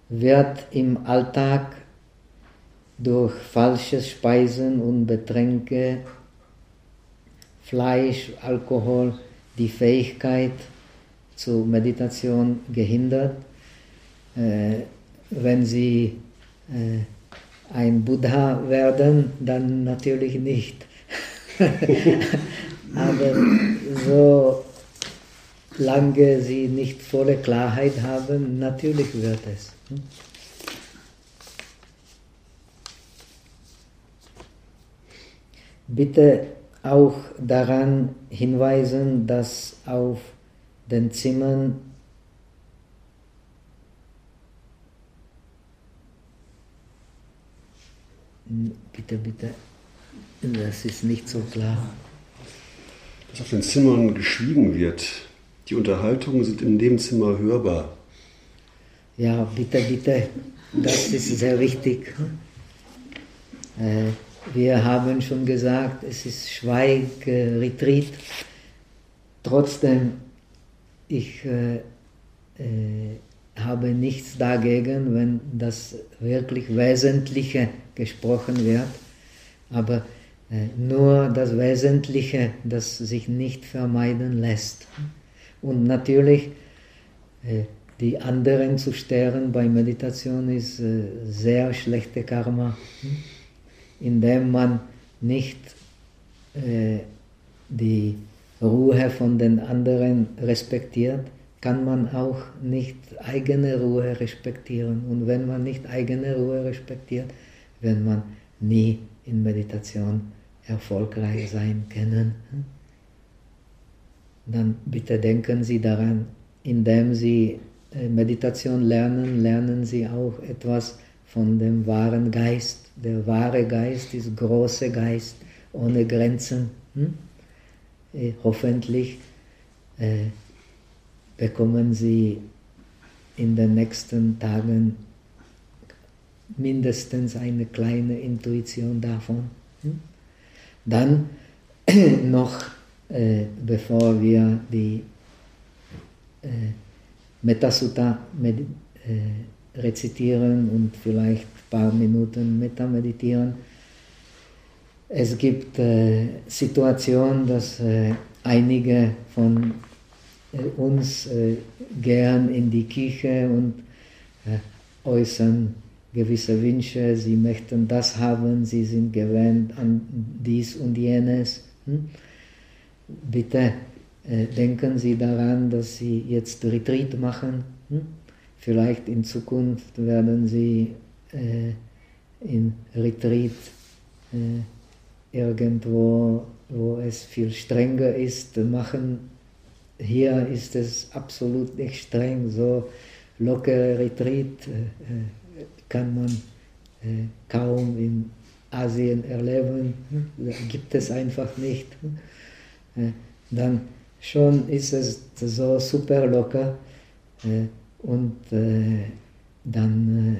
wird im Alltag durch falsche Speisen und Getränke, Fleisch, Alkohol, die Fähigkeit zur Meditation gehindert. Wenn Sie ein Buddha werden, dann natürlich nicht. Aber so lange Sie nicht volle Klarheit haben, natürlich wird es. Bitte auch daran hinweisen, dass auf den Zimmern bitte, das ist nicht so klar. Dass auf den Zimmern geschwiegen wird. Die Unterhaltungen sind in dem Zimmer hörbar. Ja, bitte, das ist sehr wichtig. Wir haben schon gesagt, es ist Schweig-Retreat. Trotzdem, ich habe nichts dagegen, wenn das wirklich Wesentliche gesprochen wird, aber nur das Wesentliche, das sich nicht vermeiden lässt. Und natürlich, die anderen zu stören bei Meditation ist sehr schlechte Karma, indem man nicht die Ruhe von den anderen respektiert, kann man auch nicht eigene Ruhe respektieren. Und wenn man nicht eigene Ruhe respektiert, wird man nie in Meditation erfolgreich sein können. Dann bitte denken Sie daran, indem Sie Meditation lernen, lernen Sie auch etwas von dem wahren Geist. Der wahre Geist ist großer Geist, ohne Grenzen. Hoffentlich bekommen Sie in den nächsten Tagen mindestens eine kleine Intuition davon. Dann noch, bevor wir die Metta-Sutta rezitieren und vielleicht ein paar Minuten Metta meditieren, es gibt Situationen, dass einige von uns gern in die Kirche und äußern gewisse Wünsche, sie möchten das haben, sie sind gewöhnt an dies und jenes. Bitte denken Sie daran, dass Sie jetzt Retreat machen. Vielleicht in Zukunft werden Sie in Retreat irgendwo, wo es viel strenger ist, machen. Hier ist es absolut nicht streng, so lockere Retreat kann man kaum in Asien erleben, gibt es einfach nicht. Dann schon ist es so super locker und dann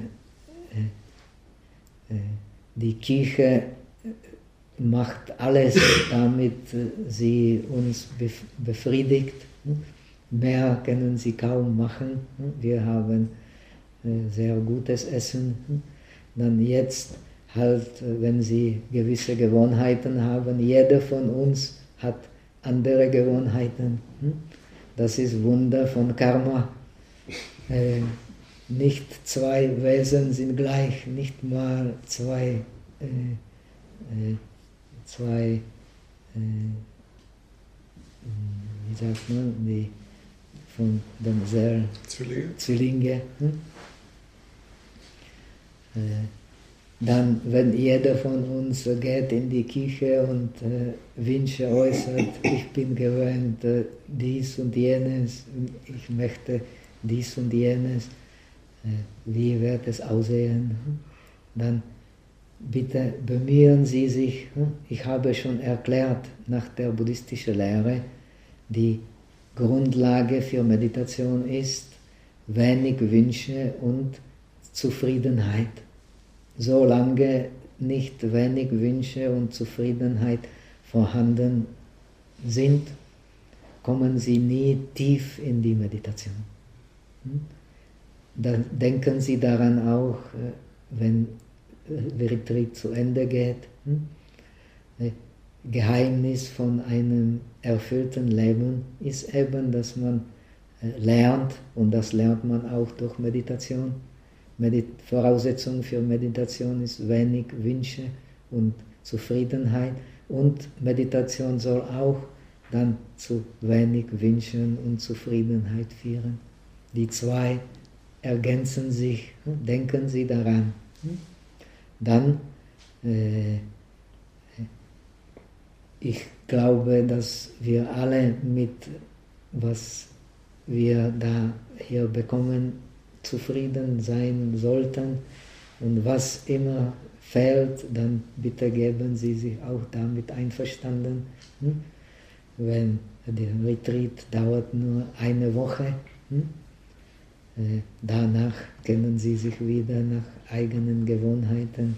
die Kirche macht alles, damit sie uns befriedigt. Mehr können sie kaum machen. Wir haben sehr gutes Essen. Dann jetzt halt, wenn sie gewisse Gewohnheiten haben, jeder von uns hat andere Gewohnheiten. Das ist Wunder von Karma. Nicht zwei Wesen sind gleich, nicht mal zwei wie sagt man, die von dem Zwillinge. Dann, wenn jeder von uns geht in die Kirche und Wünsche äußert, ich bin gewöhnt dies und jenes, ich möchte dies und jenes, wie wird es aussehen? Dann bitte bemühen Sie sich, ich habe schon erklärt, nach der buddhistischen Lehre, die Grundlage für Meditation ist wenig Wünsche und Zufriedenheit. Solange nicht wenig Wünsche und Zufriedenheit vorhanden sind, kommen Sie nie tief in die Meditation. dann denken Sie daran auch, wenn Retreat zu Ende geht. Geheimnis von einem erfüllten Leben ist eben, dass man lernt, und das lernt man auch durch Meditation. Voraussetzung für Meditation ist wenig Wünsche und Zufriedenheit, und Meditation soll auch dann zu wenig Wünschen und Zufriedenheit führen. Die zwei ergänzen sich, denken Sie daran. Dann, ich glaube, dass wir alle mit, was wir da hier bekommen, zufrieden sein sollten, und was immer fehlt, dann bitte geben Sie sich auch damit einverstanden. Wenn der Retreat dauert nur eine Woche, danach können Sie sich wieder nach eigenen Gewohnheiten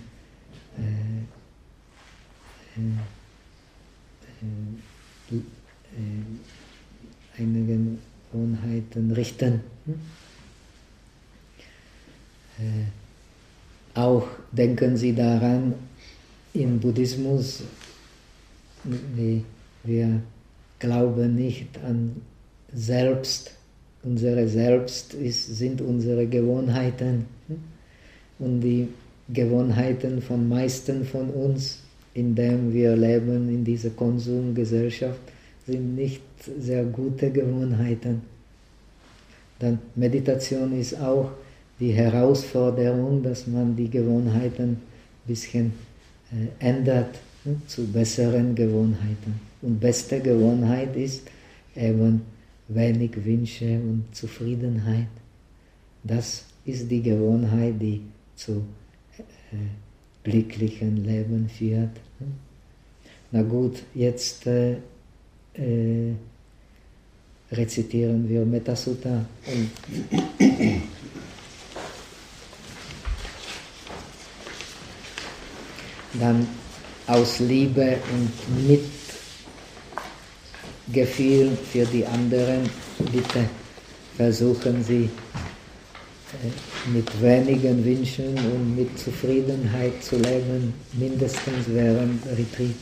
richten. Auch denken Sie daran, im Buddhismus, wir glauben nicht an Selbst. Unsere Selbst sind unsere Gewohnheiten. Und die Gewohnheiten von meisten von uns, indem wir leben in dieser Konsumgesellschaft, sind nicht sehr gute Gewohnheiten. Dann Meditation ist auch die Herausforderung, dass man die Gewohnheiten ein bisschen ändert zu besseren Gewohnheiten. Und beste Gewohnheit ist eben wenig Wünsche und Zufriedenheit. Das ist die Gewohnheit, die zu glücklichen Leben führt. Na gut, jetzt rezitieren wir Metta-Sutta. Dann aus Liebe und Mitgefühl für die anderen, bitte versuchen Sie mit wenigen Wünschen und mit Zufriedenheit zu leben, mindestens während Retreat.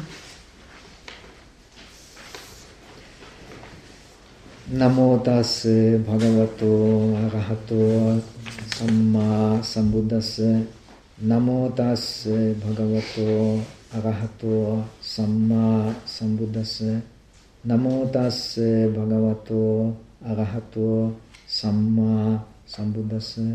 Namo tassa bhagavato arahato samma sambuddhassa. Namo tassa bhagavato arahato samma sambuddhassa. Namo tassa bhagavato arahato samma sambuddhassa.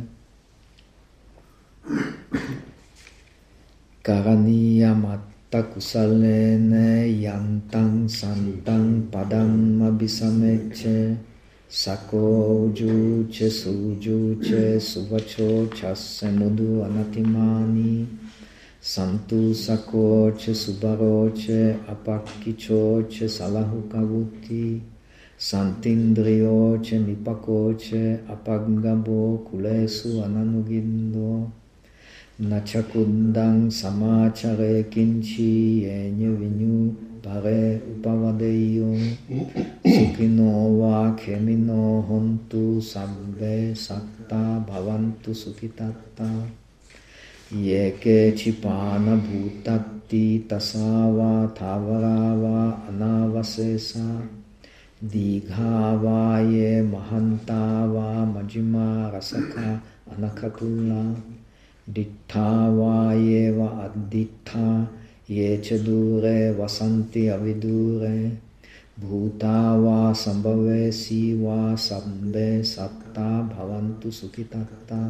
Karaniya kusalena yantang santang padam abhisameche sako ujuche sujuche suvacho chasse mudu anatimani santu sakoche subaroche apakkichoche salahukavuti santindriyoche nipakoche apagabo kulesu ananugindo Nachakundang samachare kinchi yenye vinyu pare upavadeyo sukino va khemino hontu sabbe satta bhavantu sukitatta yeke chipana bhutatti tasava thavarava anavasesa digha ye mahantava majima rasaka anakakula Dittha yeva addittha yecha dure vasanti avidure bhuta va sambhave siva sabbe satta bhavantu sukhitatta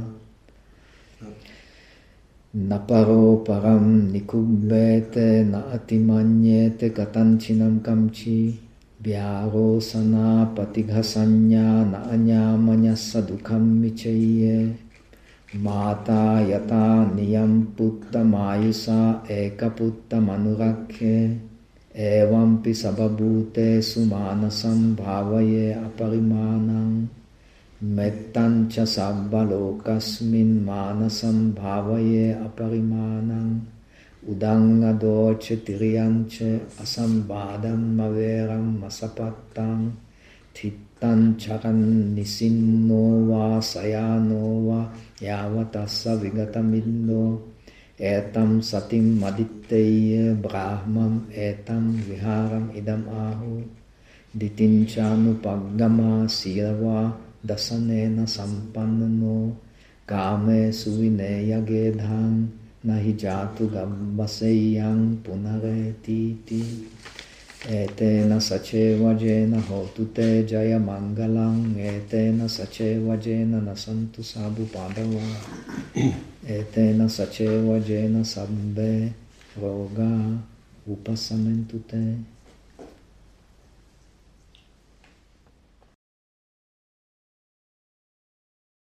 naparo param nikubbete na atimanyete katanchinam kamchi vyaro sana patighasanya na anyamanyassa dukham vichaye Mata yata niyam putta mayusa eka putta manurakhe evampi sababhute sumanasam bhavaye aparimanam mettancha sabbalokasmin manasam bhavaye aparimanam udang adoche tiriyanche asambadam maveram masapattam Thitan charan nisinno va sayano va yavatassa vigatamindo etam satim maditteya brahmam etam viharam idam ahu ditinchanu paggama sirva dasanena sampannano kame suvineya gedhang nahi jatu gabbaseyang punaretiti etena saceva jena hotu te jaya mangalang etena saceva jena nasantu sabu padava etena saceva jena sabbe roga upasamentu te